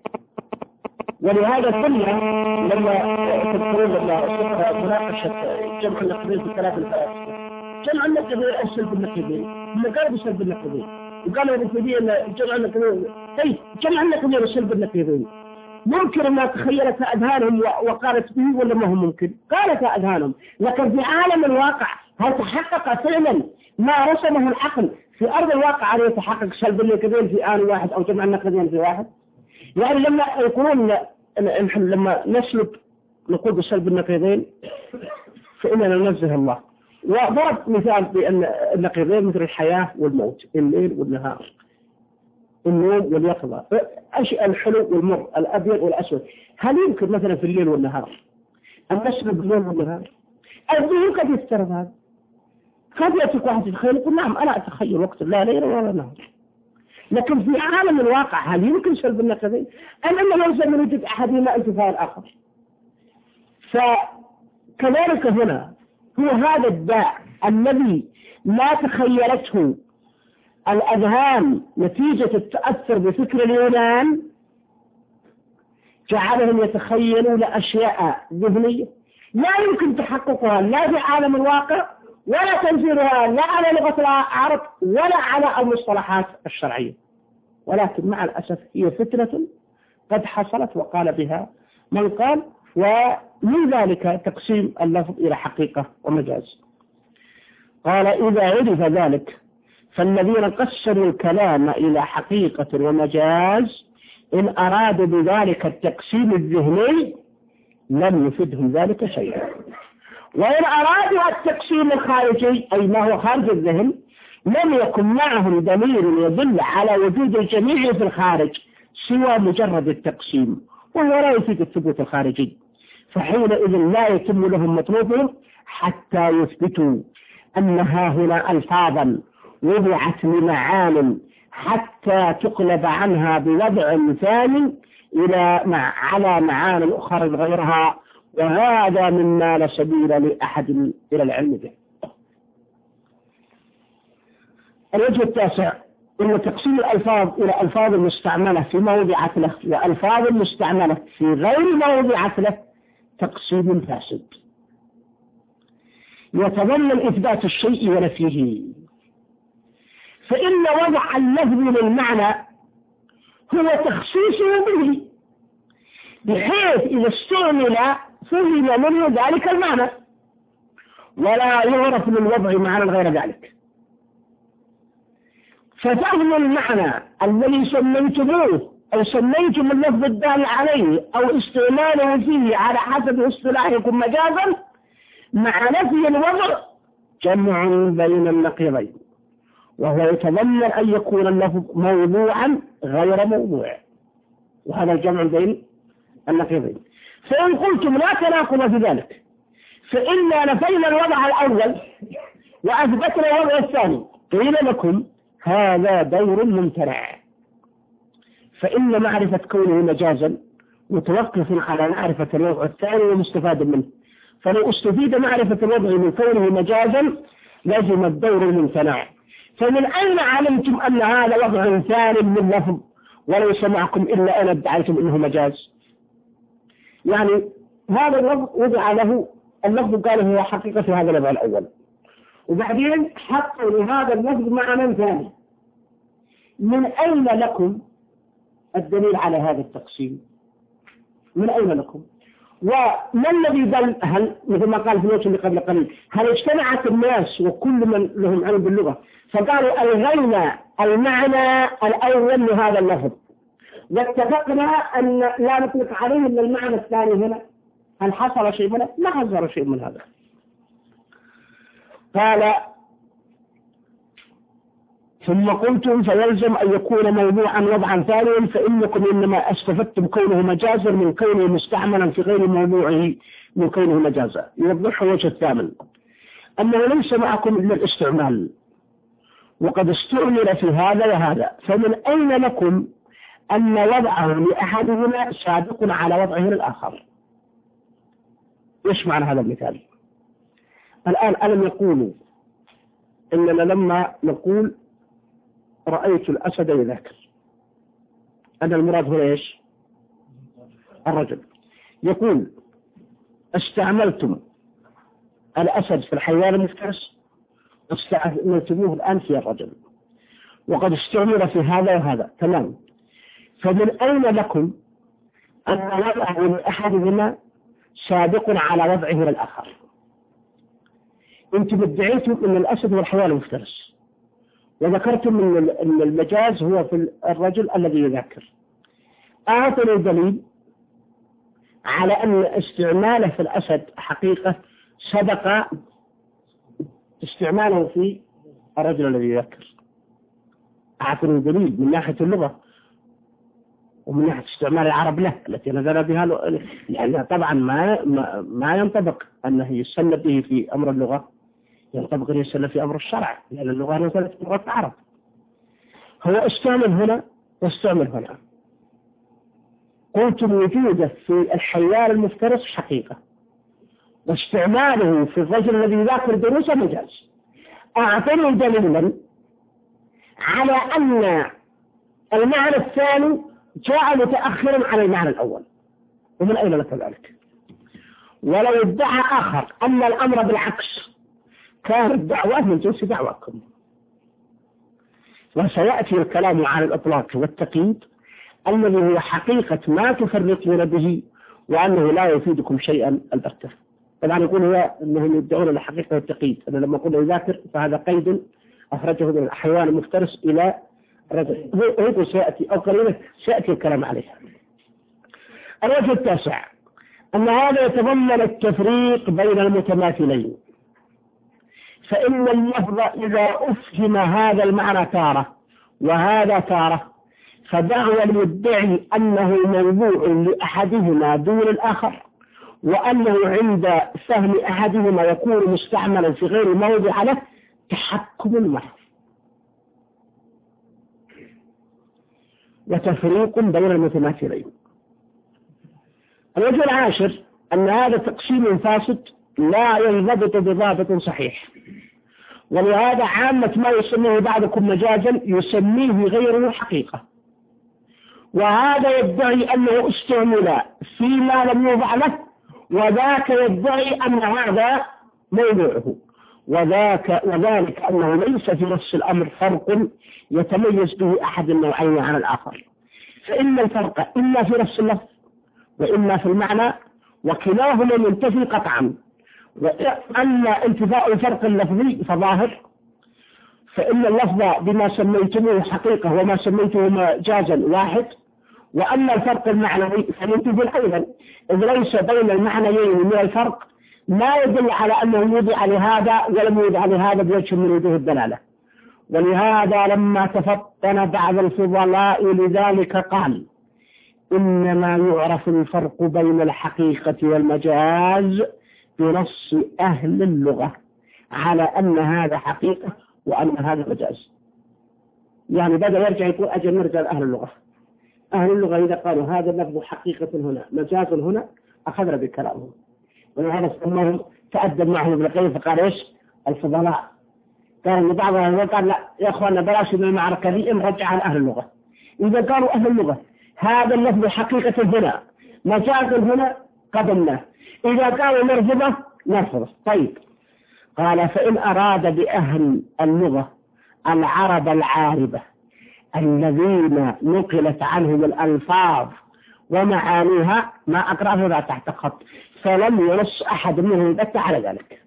ولهذا كنا لما تذكرون لما مناقشة جمع النقدين في ثلاث الفلاسفة، جمع النقدين أو سلب النقدين، هم قالوا بسلب النقدين، وقالوا بالنسبة أن جمع النقدين، طيب جمع النقدين وسلب النقدين ممكن أنها تخيلت أذهانهم وقالت به ولا ما هو ممكن؟ قالت أذهانهم، لكن في عالم الواقع هل تحقق فعلا ما رسمه العقل في أرض الواقع أن يتحقق سلب النقدين في آن واحد أو جمع النقدين في واحد؟ يعني لما يقولون نحن لما نسلب نقول بسلب النقيضين فإننا ننزه الله. وضرب مثال بأن النقيضين مثل الحياة والموت، الليل والنهار، النوم واليقظة، الحلو والمر، الأبيض والأسود. هل يمكن مثلا في الليل والنهار أن نشرب الليل والنهار؟ الذهن قد يفترض هذا، قد يأتيك واحد يتخيل يقول نعم أنا أتخيل وقت لا ليل ولا نهار، لكن في عالم الواقع هل يمكن سلب النقيضين؟ أم أنه يلزم من وجود أحدهما انتفاء الآخر؟ فكذلك هنا هو هذا الداء الذي لا تخيلته الأذهان نتيجة التأثر بفكر اليونان جعلهم يتخيلون أشياء ذهنية لا يمكن تحققها لا في عالم الواقع ولا تنزيلها لا على لغة العرب ولا على المصطلحات الشرعية، ولكن مع الأسف هي فتنة قد حصلت وقال بها من قال. ومن ذلك تقسيم اللفظ إلى حقيقة ومجاز. قال إذا عرف ذلك فالذين قسموا الكلام إلى حقيقة ومجاز إن أرادوا بذلك التقسيم الذهني لم يفدهم ذلك شيئا، وإن أرادوا التقسيم الخارجي أي ما هو خارج الذهن لم يكن معهم دليل يدل على وجود الجميع في الخارج سوى مجرد التقسيم، وهو لا يفيد الثبوت الخارجي، فحينئذ لا يتم لهم مطلوبهم حتى يثبتوا أنها هنا ألفاظا وضعت لمعان حتى تقلب عنها بوضع ثاني إلى مع على معان أخرى غيرها، وهذا مما لا سبيل لأحد إلى العلم به. الوجه التاسع أن تقسيم الألفاظ إلى ألفاظ مستعملة في موضعة له وألفاظ مستعملة في غير موضعة له تقسيم فاسد يتضمن إثبات الشيء ونفيه، فإن وضع اللفظ للمعنى هو تخصيصه به بحيث إذا استعمل فهم منه ذلك المعنى ولا يعرف من وضع معنى غير ذلك. ففهم المعنى الذي سميتموه أو سميتم اللفظ الدال عليه أو استعماله فيه على حسب اصطلاحكم مجازا مع نفي الوضع جمع بين النقيضين، وهو يتضمن أن يكون اللفظ موضوعا غير موضوع، وهذا الجمع بين النقيضين. فإن قلتم لا تناقض في ذلك فإنا نفينا الوضع الأول وأثبتنا الوضع الثاني، قيل لكم هذا دور ممتنع، فإن معرفة كونه مجازا متوقف على معرفة الوضع الثاني ومستفاد منه، فلو استفيد معرفة الوضع من كونه مجازا لازم الدور الممتنع. فمن أين علمتم أن هذا وضع ثاني من لفظ وليس معكم إلا أن ادعيتم إنه مجاز؟ يعني هذا اللفظ وضع له اللفظ قال هو حقيقة في هذا الوضع الأول، وبعدين حطوا لهذا اللفظ معنى ثاني. من أين لكم الدليل على هذا التقسيم؟ من أين لكم؟ وما الذي دل؟ هل مثل ما قال في الوجه اللي قبل قليل هل اجتمعت الناس وكل من لهم علم باللغة فقالوا ألغينا المعنى الأول لهذا اللفظ واتفقنا أن لا نطلق عليه إلا المعنى الثاني هنا؟ هل حصل شيء منه؟ ما حصل شيء من هذا. قال ثم قلتم فيلزم أن يكون موضوعا وضعا ثانيا فإنكم إنما استفدتم كونه مجازا من كونه مستعملا في غير موضوعه من كونه مجازا. يوضح الوجه الثامن أنه ليس معكم إلا الاستعمال وقد استعمل في هذا وهذا، فمن أين لكم أن وضعه لأحدهما سابق على وضعه للآخر؟ إيش معنى هذا المثال؟ الآن ألم يقولوا إننا لما نقول رأيت الأسد يذاكر أن المراد هو إيش؟ الرجل. يقول استعملتم الأسد في الحيوان المفترس واستعملتموه الآن في الرجل وقد استعمل في هذا وهذا، تمام. فمن أين لكم أن وضعه لأحدهما سابق على وضعه للآخر؟ أنتم ادعيتم أن الأسد هو الحيوان المفترس وذكرتم أن المجاز هو في الرجل الذي يذاكر. أعطني دليل على أن استعماله في الأسد حقيقة سبق استعماله في الرجل الذي يذكر. أعطني دليل من ناحية اللغة ومن ناحية استعمال العرب له التي نزل بها، لأنها طبعا ما ما, ما ينطبق أنه يسن به في أمر اللغة، ينطبق أن يسن في أمر الشرع، لأن اللغة نزلت في لغة العرب. هو استعمل هنا واستعمل هنا. قلت وجوده في الحيوان المفترس حقيقة، واستعماله في الرجل الذي يذاكر دروسه مجاز. أعطني دليلا على أن المعنى الثاني جاء متأخرا عن المعنى الأول، ومن أين لك ذلك؟ ولو ادعى آخر أن الأمر بالعكس كان الدعوة من جنس دعواكم. وسيأتي الكلام عن الإطلاق والتقييد الذي هو حقيقة ما تفرقون به، وأنه لا يفيدكم شيئا البتة. طبعا يقول هو أنهم يدعون الحقيقة والتقييد. أنا لما قلنا يذاكر فهذا قيد أخرجه من الحيوان المفترس إلى الرجل، هو سيأتي أو قليلا سيأتي الكلام عليه. الوجه التاسع أن هذا يتضمن التفريق بين المتماثلين، فإن اللفظ إذا أفهم هذا المعنى تارة وهذا تارة، فدعوى المدعي أنه موضوع لأحدهما دون الآخر، وأنه عند فهم أحدهما يكون مستعملا في غير موضع له، تحكم محض وتفريق بين المتماثلين. الوجه العاشر أن هذا تقسيم فاسد لا ينضبط بضابط صحيح، ولهذا عامة ما يسميه بعضكم مجازا يسميه غيره حقيقة، وهذا يدعي أنه استعمل فيما لم يوضع له، وذاك يدعي أن هذا موضوعه، وذاك وذلك أنه ليس في نفس الأمر فرق يتميز به أحد النوعين عن الآخر، فإن الفرق إما في نفس اللفظ وإما في المعنى، وكلاهما منتفي قطعا. وأن انتفاء الفرق اللفظي فظاهر، فإن اللفظ بما سميتموه حقيقة وما سميته مجازا واحد، وأن الفرق المعنوي فمنتفي أيضا، إذ ليس بين المعنيين من الفرق ما يدل على أنه وضع لهذا ولم يوضع لهذا بوجه من وجوه الدلالة. ولهذا لما تفطن بعض الفضلاء لذلك قال: إنما يعرف الفرق بين الحقيقة والمجاز بنص أهل اللغة على أن هذا حقيقة وأن هذا مجاز. يعني بدأ يرجع يقول أجل نرجع لأهل اللغة. أهل اللغة إذا قالوا هذا اللفظ حقيقة هنا مجاز هنا أخذنا بكلامهم، ولهذا سمهم تأدب معهم ابن القيم فقال إيش؟ الفضلاء. قال إن بعضهم قال لا يا أخوانا بلاش من المعركة دي، نرجع على أهل اللغة. إذا قالوا أهل اللغة هذا اللفظ حقيقة هنا مجاز هنا قبلناه، إذا قالوا نرفضه نرفضه. طيب، قال: فإن أراد بأهل اللغة العرب العاربة الذين نقلت عنهم الألفاظ ومعانيها، ما أقرأ هذا تحت خط، فلم ينص أحد منهم البتة على ذلك.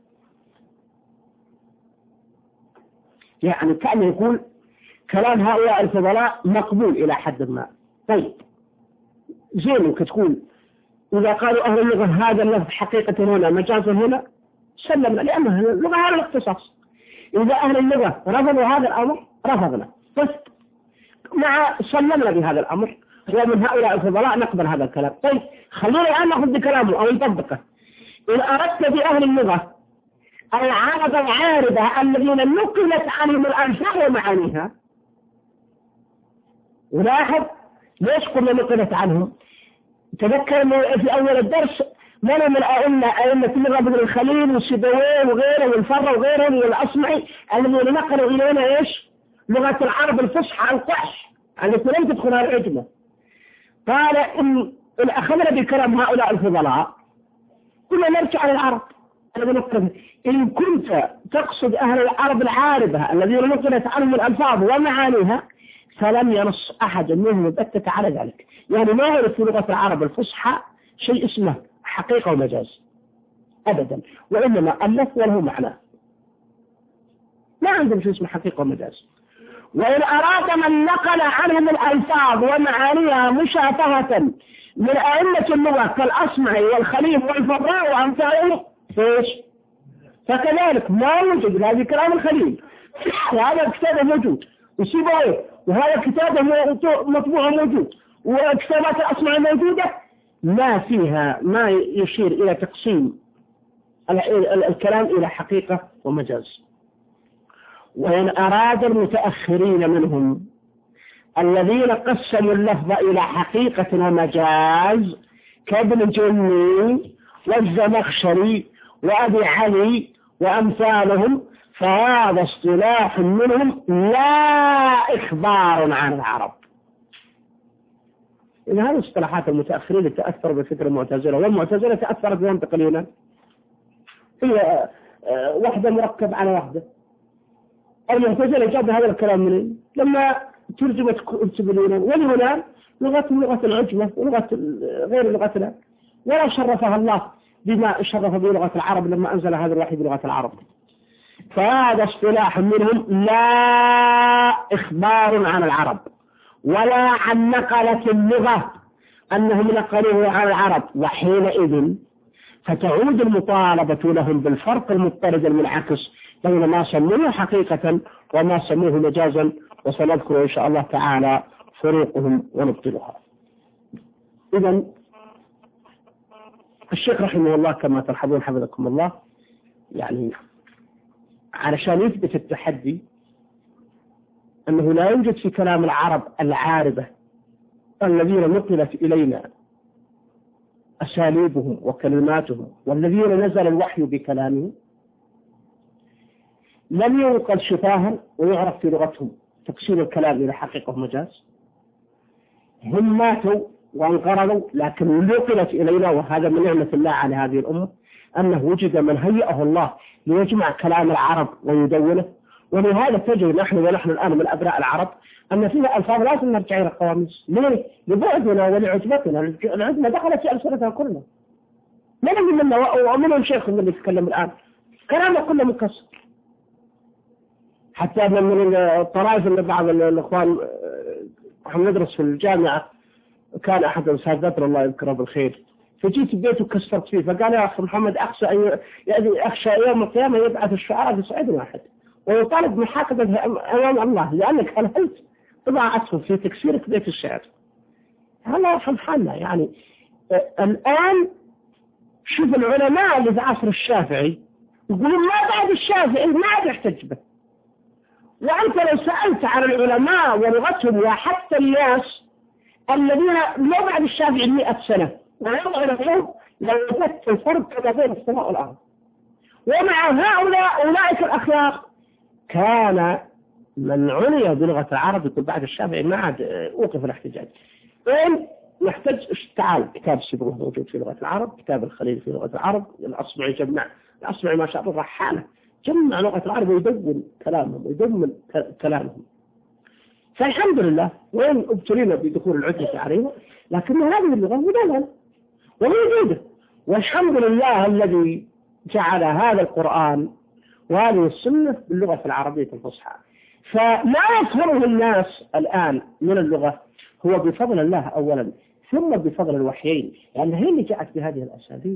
يعني كأنه يقول كلام هؤلاء الفضلاء مقبول إلى حد ما. طيب زين ممكن تقول إذا قالوا أهل اللغة هذا اللفظ حقيقة هنا مجاز هنا سلمنا، لأنه اللغة هذا الاختصاص. إذا أهل اللغة رفضوا هذا الأمر رفضنا، بس مع سلمنا بهذا الأمر، ومن هؤلاء الفضلاء نقبل هذا الكلام. طيب خلونا الآن نأخذ بكلامه أو نطبقه. إن أردت بأهل اللغة العرب العارضة الذين نقلت عنهم الألفاظ ومعانيها، ولاحظ ليش قلنا نقلت عنهم؟ تذكر في أول الدرس من من الأئمة أئمة اللغة ابن الخليل والسيبويه وغيره والفر وغيره والأصمعي الذين نقلوا إلينا إيش؟ لغة العرب الفصحى القحش التي لم تدخلها العجمة. قال إن, إن أخذنا بكلام هؤلاء الفضلاء كنا نرجع على العرب. إن كنت تقصد أهل العرب العاربة الذين نقلت عنهم الألفاظ ومعانيها فلم ينص أحد منهم البتة على ذلك. يعني ما هو في لغة العرب الفصحى شيء اسمه حقيقة ومجاز أبدا، وإنما ألف وله معنى، ما عندهم شيء اسمه حقيقة ومجاز. وإن أراد من نقل عنهم الألفاظ ومعانيها مشافهة من أئمة اللغة كالأصمعي والخليل والفراء وأمثاله فإيش؟ فكذلك ما يوجد هذه كلام الخليل وهذا كتابه موجود وسيبويه وهذا كتابه مطبوع موجود وكتابات الأصمع موجودة ما فيها ما يشير إلى تقسيم الكلام إلى حقيقة ومجاز. وإن أراد المتأخرين منهم الذين قسموا اللفظ إلى حقيقة ومجاز كابن الجني والزمخشري وأبي علي وأمثالهم فهذا اصطلاح منهم لا إخبار عن العرب. إن هذه اصطلاحات المتأخرين تأثروا بفكر المعتزلة والمعتزلة تأثرت بمنطق اليونان هي واحدة مركب على واحدة. المعتزلة جاب هذا الكلام منين؟ لما ترجمت كتب اليونان واليونان لغتهم لغة العجمة ولغة غير لغتنا ولا شرفها الله بما شرف به لغة العرب لما أنزل هذا الوحي بلغة العرب. فهذا اصطلاح منهم لا إخبار عن العرب ولا عن نقلة اللغة أنهم نقلوه عن العرب. وحينئذ فتعود المطالبة لهم بالفرق المضطرد المنعكس بين ما سموه حقيقة وما سموه مجازا وسنذكر إن شاء الله تعالى فروقهم ونبطلها. إذن الشيخ رحمه الله كما ترحبون حفظكم الله يعني علشان يثبت التحدي أنه لا يوجد في كلام العرب العاربة الذين نقلت إلينا أساليبهم وكلماتهم والذين نزل الوحي بكلامهم لم ينقل شفاها ويعرف في لغتهم تقسيم الكلام إلى حقيقة ومجاز. هم ماتوا وانقرضوا لكن نقلت إلينا وهذا من نعمة الله على هذه الأمة أنه وجد من هيئه الله ليجمع كلام العرب ويدونه. ولهذا تجد نحن ونحن الآن من أبناء العرب أن فيها ألفاظ لازم نرجع إلى القواميس. ليه؟ لبعدنا ولعجبتنا. العجمة دخلت في ألسنتها كلنا. من منا ومنهم شيخ اللي يتكلم الآن كلامه كله مكسر. حتى من الطرائف اللي بعض الإخوان نحن ندرس في الجامعة كان أحد أساتذتنا الله يذكره بالخير فجيت بيته كسرت فيه فقال يا أخي محمد أخشى يعني أخشى يوم القيامة يبعث الشعراء في صعيد واحد ويطالب محاكمة أمام الله لأنك هلهلت طبعا أسفل في تكسيرك بيت الشعر. الله يرحم حالنا. يعني الآن شوف العلماء اللي في عصر الشافعي يقولون ما بعد الشافعي ما عاد يحتج به. وأنت لو سألت عن العلماء ولغتهم وحتى الناس الذين لو بعد الشافعي مئة سنة ويضع لهم لو وجدت الفرق كما بين السماء والأرض. ومع هؤلاء أولئك الأخلاق كان من عني بلغة العرب يقول بعد الشافعي ما عاد أوقف الاحتجاج. وين نحتاج تعال كتاب السبوه موجود في لغة العرب كتاب الخليل في لغة العرب الأصبعي جمع الأصبعي ما شاء الله رحالة جمع لغة العرب ويدون كلامهم ويدون كلامهم. فالحمد لله وين ابتلينا بدخول العجلة علينا لكن هذه اللغة مدونة وموجودة. والحمد لله الذي جعل هذا القرآن وهذه السنة باللغة العربية الفصحى. فما يفهمه الناس الآن من اللغة هو بفضل الله أولا ثم بفضل الوحيين لأن هي اللي جاءت بهذه الأساليب.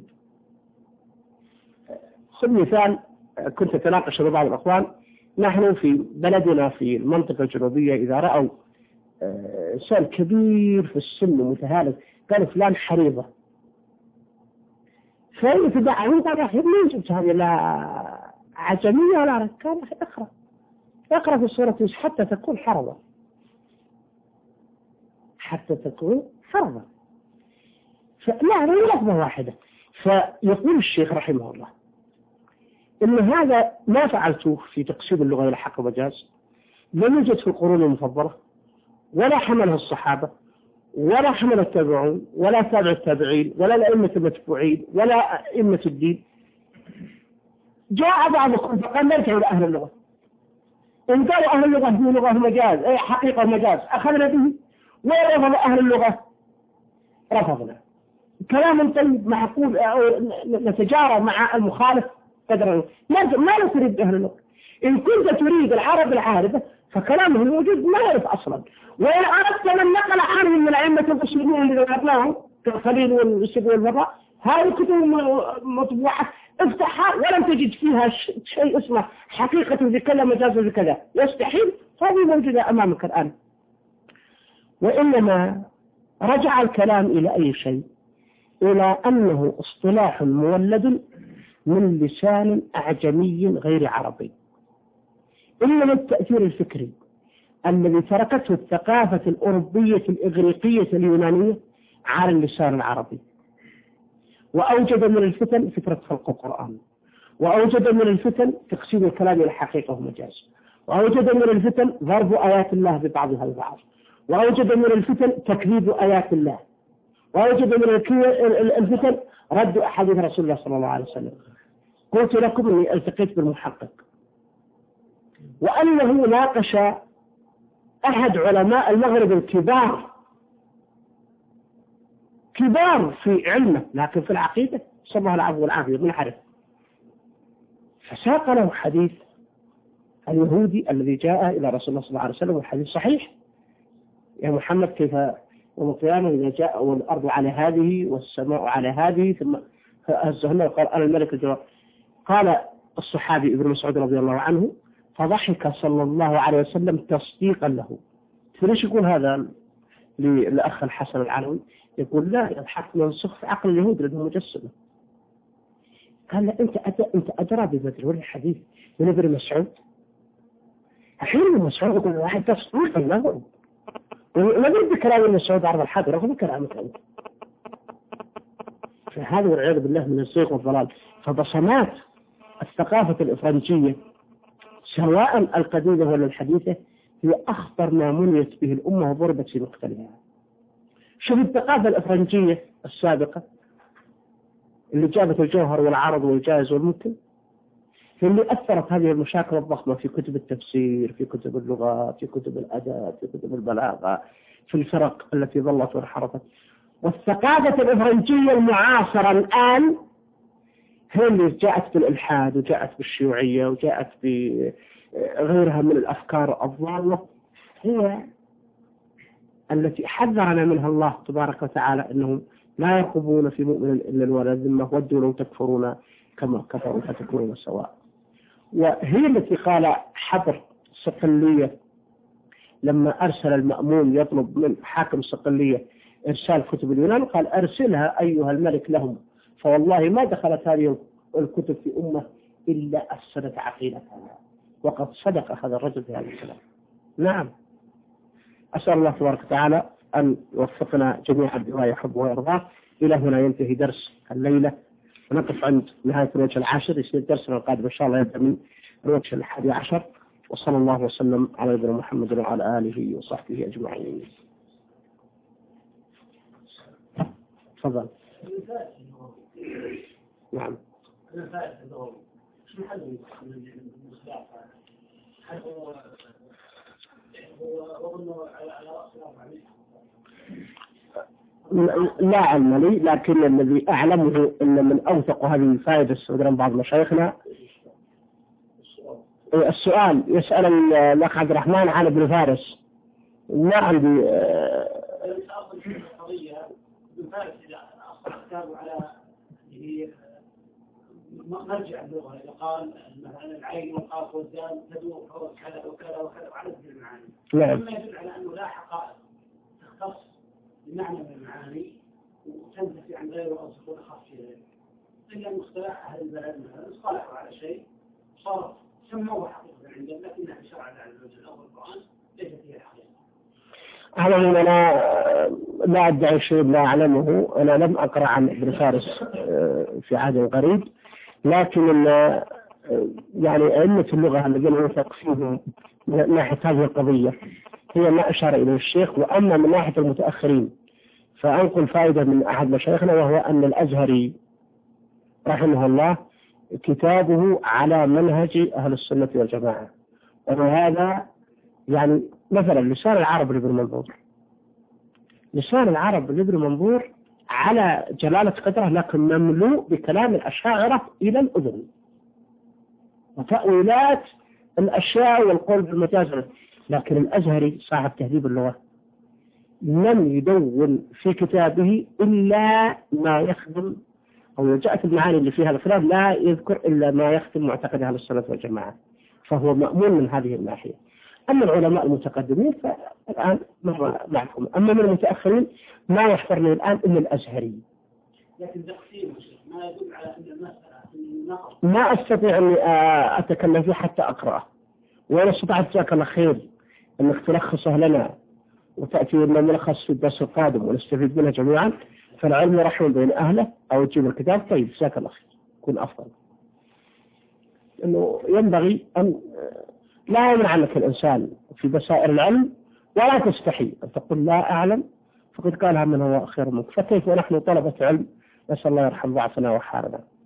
خذ مثال كنت أتناقش مع بعض الأخوان نحن في بلدنا في المنطقة الجنوبية إذا رأوا إنسان كبير في السن متهالك قالوا فلان حريضة فيتبعون طبعا منين جبت هذه لا عجمية ولا ركان اقرأ اقرأ في السورة حتى تكون حرضة حتى تكون حرضة فلا هذه لفظة واحدة. فيقول الشيخ رحمه الله إن هذا ما فعلته في تقسيم اللغة إلى حق ومجاز لم يوجد في القرون المفضلة ولا حملها الصحابة ولا حمل التابعون ولا تابع التابعين ولا الأئمة المتبوعين ولا أئمة الدين. جاء بعضكم فقال نرجع إلى أهل اللغة إن قالوا أهل اللغة هي لغة مجاز أي حقيقة مجاز أخذنا به ورفض أهل اللغة رفضنا. كلام طيب معقول نتجارى مع المخالف قدر ما نريد بأهل اللغة. إن كنت تريد العرب العارفة فكلامه موجود ما يعرف أصلا. وإن أردت من نقل عنهم من أئمة المسلمين اللي ذكرناهم كالخليل والسبوي والبراء هذه الكتب مطبوعة افتحها ولم تجد فيها شيء اسمه حقيقة بكذا مجاز بكذا، يستحيل، هذه موجودة أمامك الآن. وإنما رجع الكلام إلى أي شيء؟ إلى أنه اصطلاح مولد من لسان أعجمي غير عربي. إنما التأثير الفكري الذي تركته الثقافة الأوروبية الإغريقية اليونانية على اللسان العربي، وأوجد من الفتن فكرة خلق القرآن، وأوجد من الفتن تقسيم الكلام إلى حقيقة ومجاز، وأوجد من الفتن ضرب آيات الله ببعضها البعض، وأوجد من الفتن تكذيب آيات الله، وأوجد من الفتن رد أحاديث رسول الله صلى الله عليه وسلم. قلت لكم أني التقيت بالمحقق، وأنه ناقش أحد علماء المغرب الكبار كبار في علمه، لكن في العقيدة صلى الله العفو والعافية منحرف، فساق له حديث اليهودي الذي جاء إلى رسول الله صلى الله عليه وسلم، والحديث صحيح: يا محمد كيف يوم القيامة إذا جاء والأرض على هذه والسماء على هذه ثم هزهن وقال أنا الملك الجواب. قال الصحابي ابن مسعود رضي الله عنه: فضحك صلى الله عليه وسلم تصديقا له. فليش يقول هذا للأخ الحسن العلوي؟ يقول لا، يضحك من سخف عقل اليهود لأنهم مجسمة. قال لا، أنت أنت أدرى ببدر والحديث من ابن مسعود. الحين ابن مسعود يقول واحد تصديقا له، ما يريد بكلام ابن مسعود عرض الحاضر، رغم كلامك أنت. فهذا والعياذ بالله من الزيغ والضلال. فبصمات الثقافة الإفرنجية سواء القديمة ولا الحديثة هي أخطر ما منيت به الأمة وضربت في مقتلها. شوف الثقافة الإفرنجية السابقة اللي جابت الجوهر والعرض والجائز والممكن، هي اللي أثرت هذه المشاكل الضخمة في كتب التفسير، في كتب اللغة، في كتب الأدب، في كتب البلاغة، في الفرق التي ظلت وانحرفت. والثقافة الإفرنجية المعاصرة الآن هي اللي جاءت بالإلحاد وجاءت بالشيوعية وجاءت بغيرها من الأفكار الضالة، هي التي حذرنا منها الله تبارك وتعالى أنهم لا يرقبون في مؤمن إلا الولا ذمة ودوا لو تكفرون كما كفروا فتكونون سواء. وهي التي قال حبر صقلية لما أرسل المأمون يطلب من حاكم صقلية إرسال كتب اليونان، قال: أرسلها أيها الملك لهم، فوالله ما دخلت هذه الكتب في أمة إلا أفسدت عقيدتها. وقد صدق هذا الرجل في هذا الكلام. نعم، أسأل الله تبارك وتعالى أن يوفقنا جميعا بما يحب ويرضاه. إلى هنا ينتهي درس الليلة، ونقف عند نهاية الوجه العاشر. يصير درسنا القادم إن شاء الله يبدأ من الوجه الحادي عشر. وصلى الله وسلم على نبينا محمد وعلى آله وصحبه أجمعين. تفضل. نعم. لا علم لي، لكن الذي أعلمه أن من أوثق هذه الفائدة استخدام بعض مشايخنا. السؤال يسأل الأخ عبد الرحمن عن ابن فارس. ما عندي مرجع اللغة إذا قال مثلا العين والقاف والدال تدور حروف كذا وكذا وكذا وعدد من المعاني. نعم. مما يدل على أنه لا حقائق تختص بمعنى من المعاني وتنتفي عن غيره أو تكون خاص في غيره. إلا أن اصطلاح أهل البلد مثلا اصطلحوا على شيء صار سموه حقيقة عندهم، لكنها في شرع على الوجه الأول القرآن ليست هي الحقيقة. أعلم أنا لا أدعي شيء لا أعلمه. أنا لم أقرأ عن ابن فارس في عهد قريب، لكن يعني أئمة اللغة الذين يوثق فيهم من ناحية هذه القضية هي ما أشار إليه الشيخ. وأما من ناحية المتأخرين فأنقل فائدة من أحد مشايخنا، وهو أن الأزهري رحمه الله كتابه على منهج أهل السنة والجماعة. وهذا يعني مثلا لسان العرب لابن منظور، لسان العرب لابن منظور على جلالة قدره، لكن مملوء بكلام الأشاعرة إلى الأذن وتأويلات الأشياء والقول بالمجاز. لكن الأزهري صاحب تهذيب اللغة لم يدون في كتابه إلا ما يخدم أو جاءت المعاني اللي فيها الخلاف لا يذكر إلا ما يختم معتقد أهل السنة والجماعة، فهو مأمون من هذه الناحية. أما العلماء المتقدمين فالآن مر معكم، أما من المتأخرين ما يحفرني الآن إلا الأزهري. لكن تقسيم ما يدل على أن المسألة النقص ما أستطيع أن أتكلم فيه حتى أقرأه، وأنا استطعت جزاك الله خير أنك تلخصه لنا وتأتي لنا ملخص في الدرس القادم ونستفيد منه جميعا، فالعلم رحم بين أهله، أو تجيب الكتاب طيب جزاك الله خير يكون أفضل. إنه ينبغي أن لا يمنع لك الإنسان في بصائر العلم ولا تستحي أن تقول لا أعلم فقد قالها من هو خير منك، فكيف ونحن طلبة علم؟ نسأل الله يرحم ضعفنا وحالنا.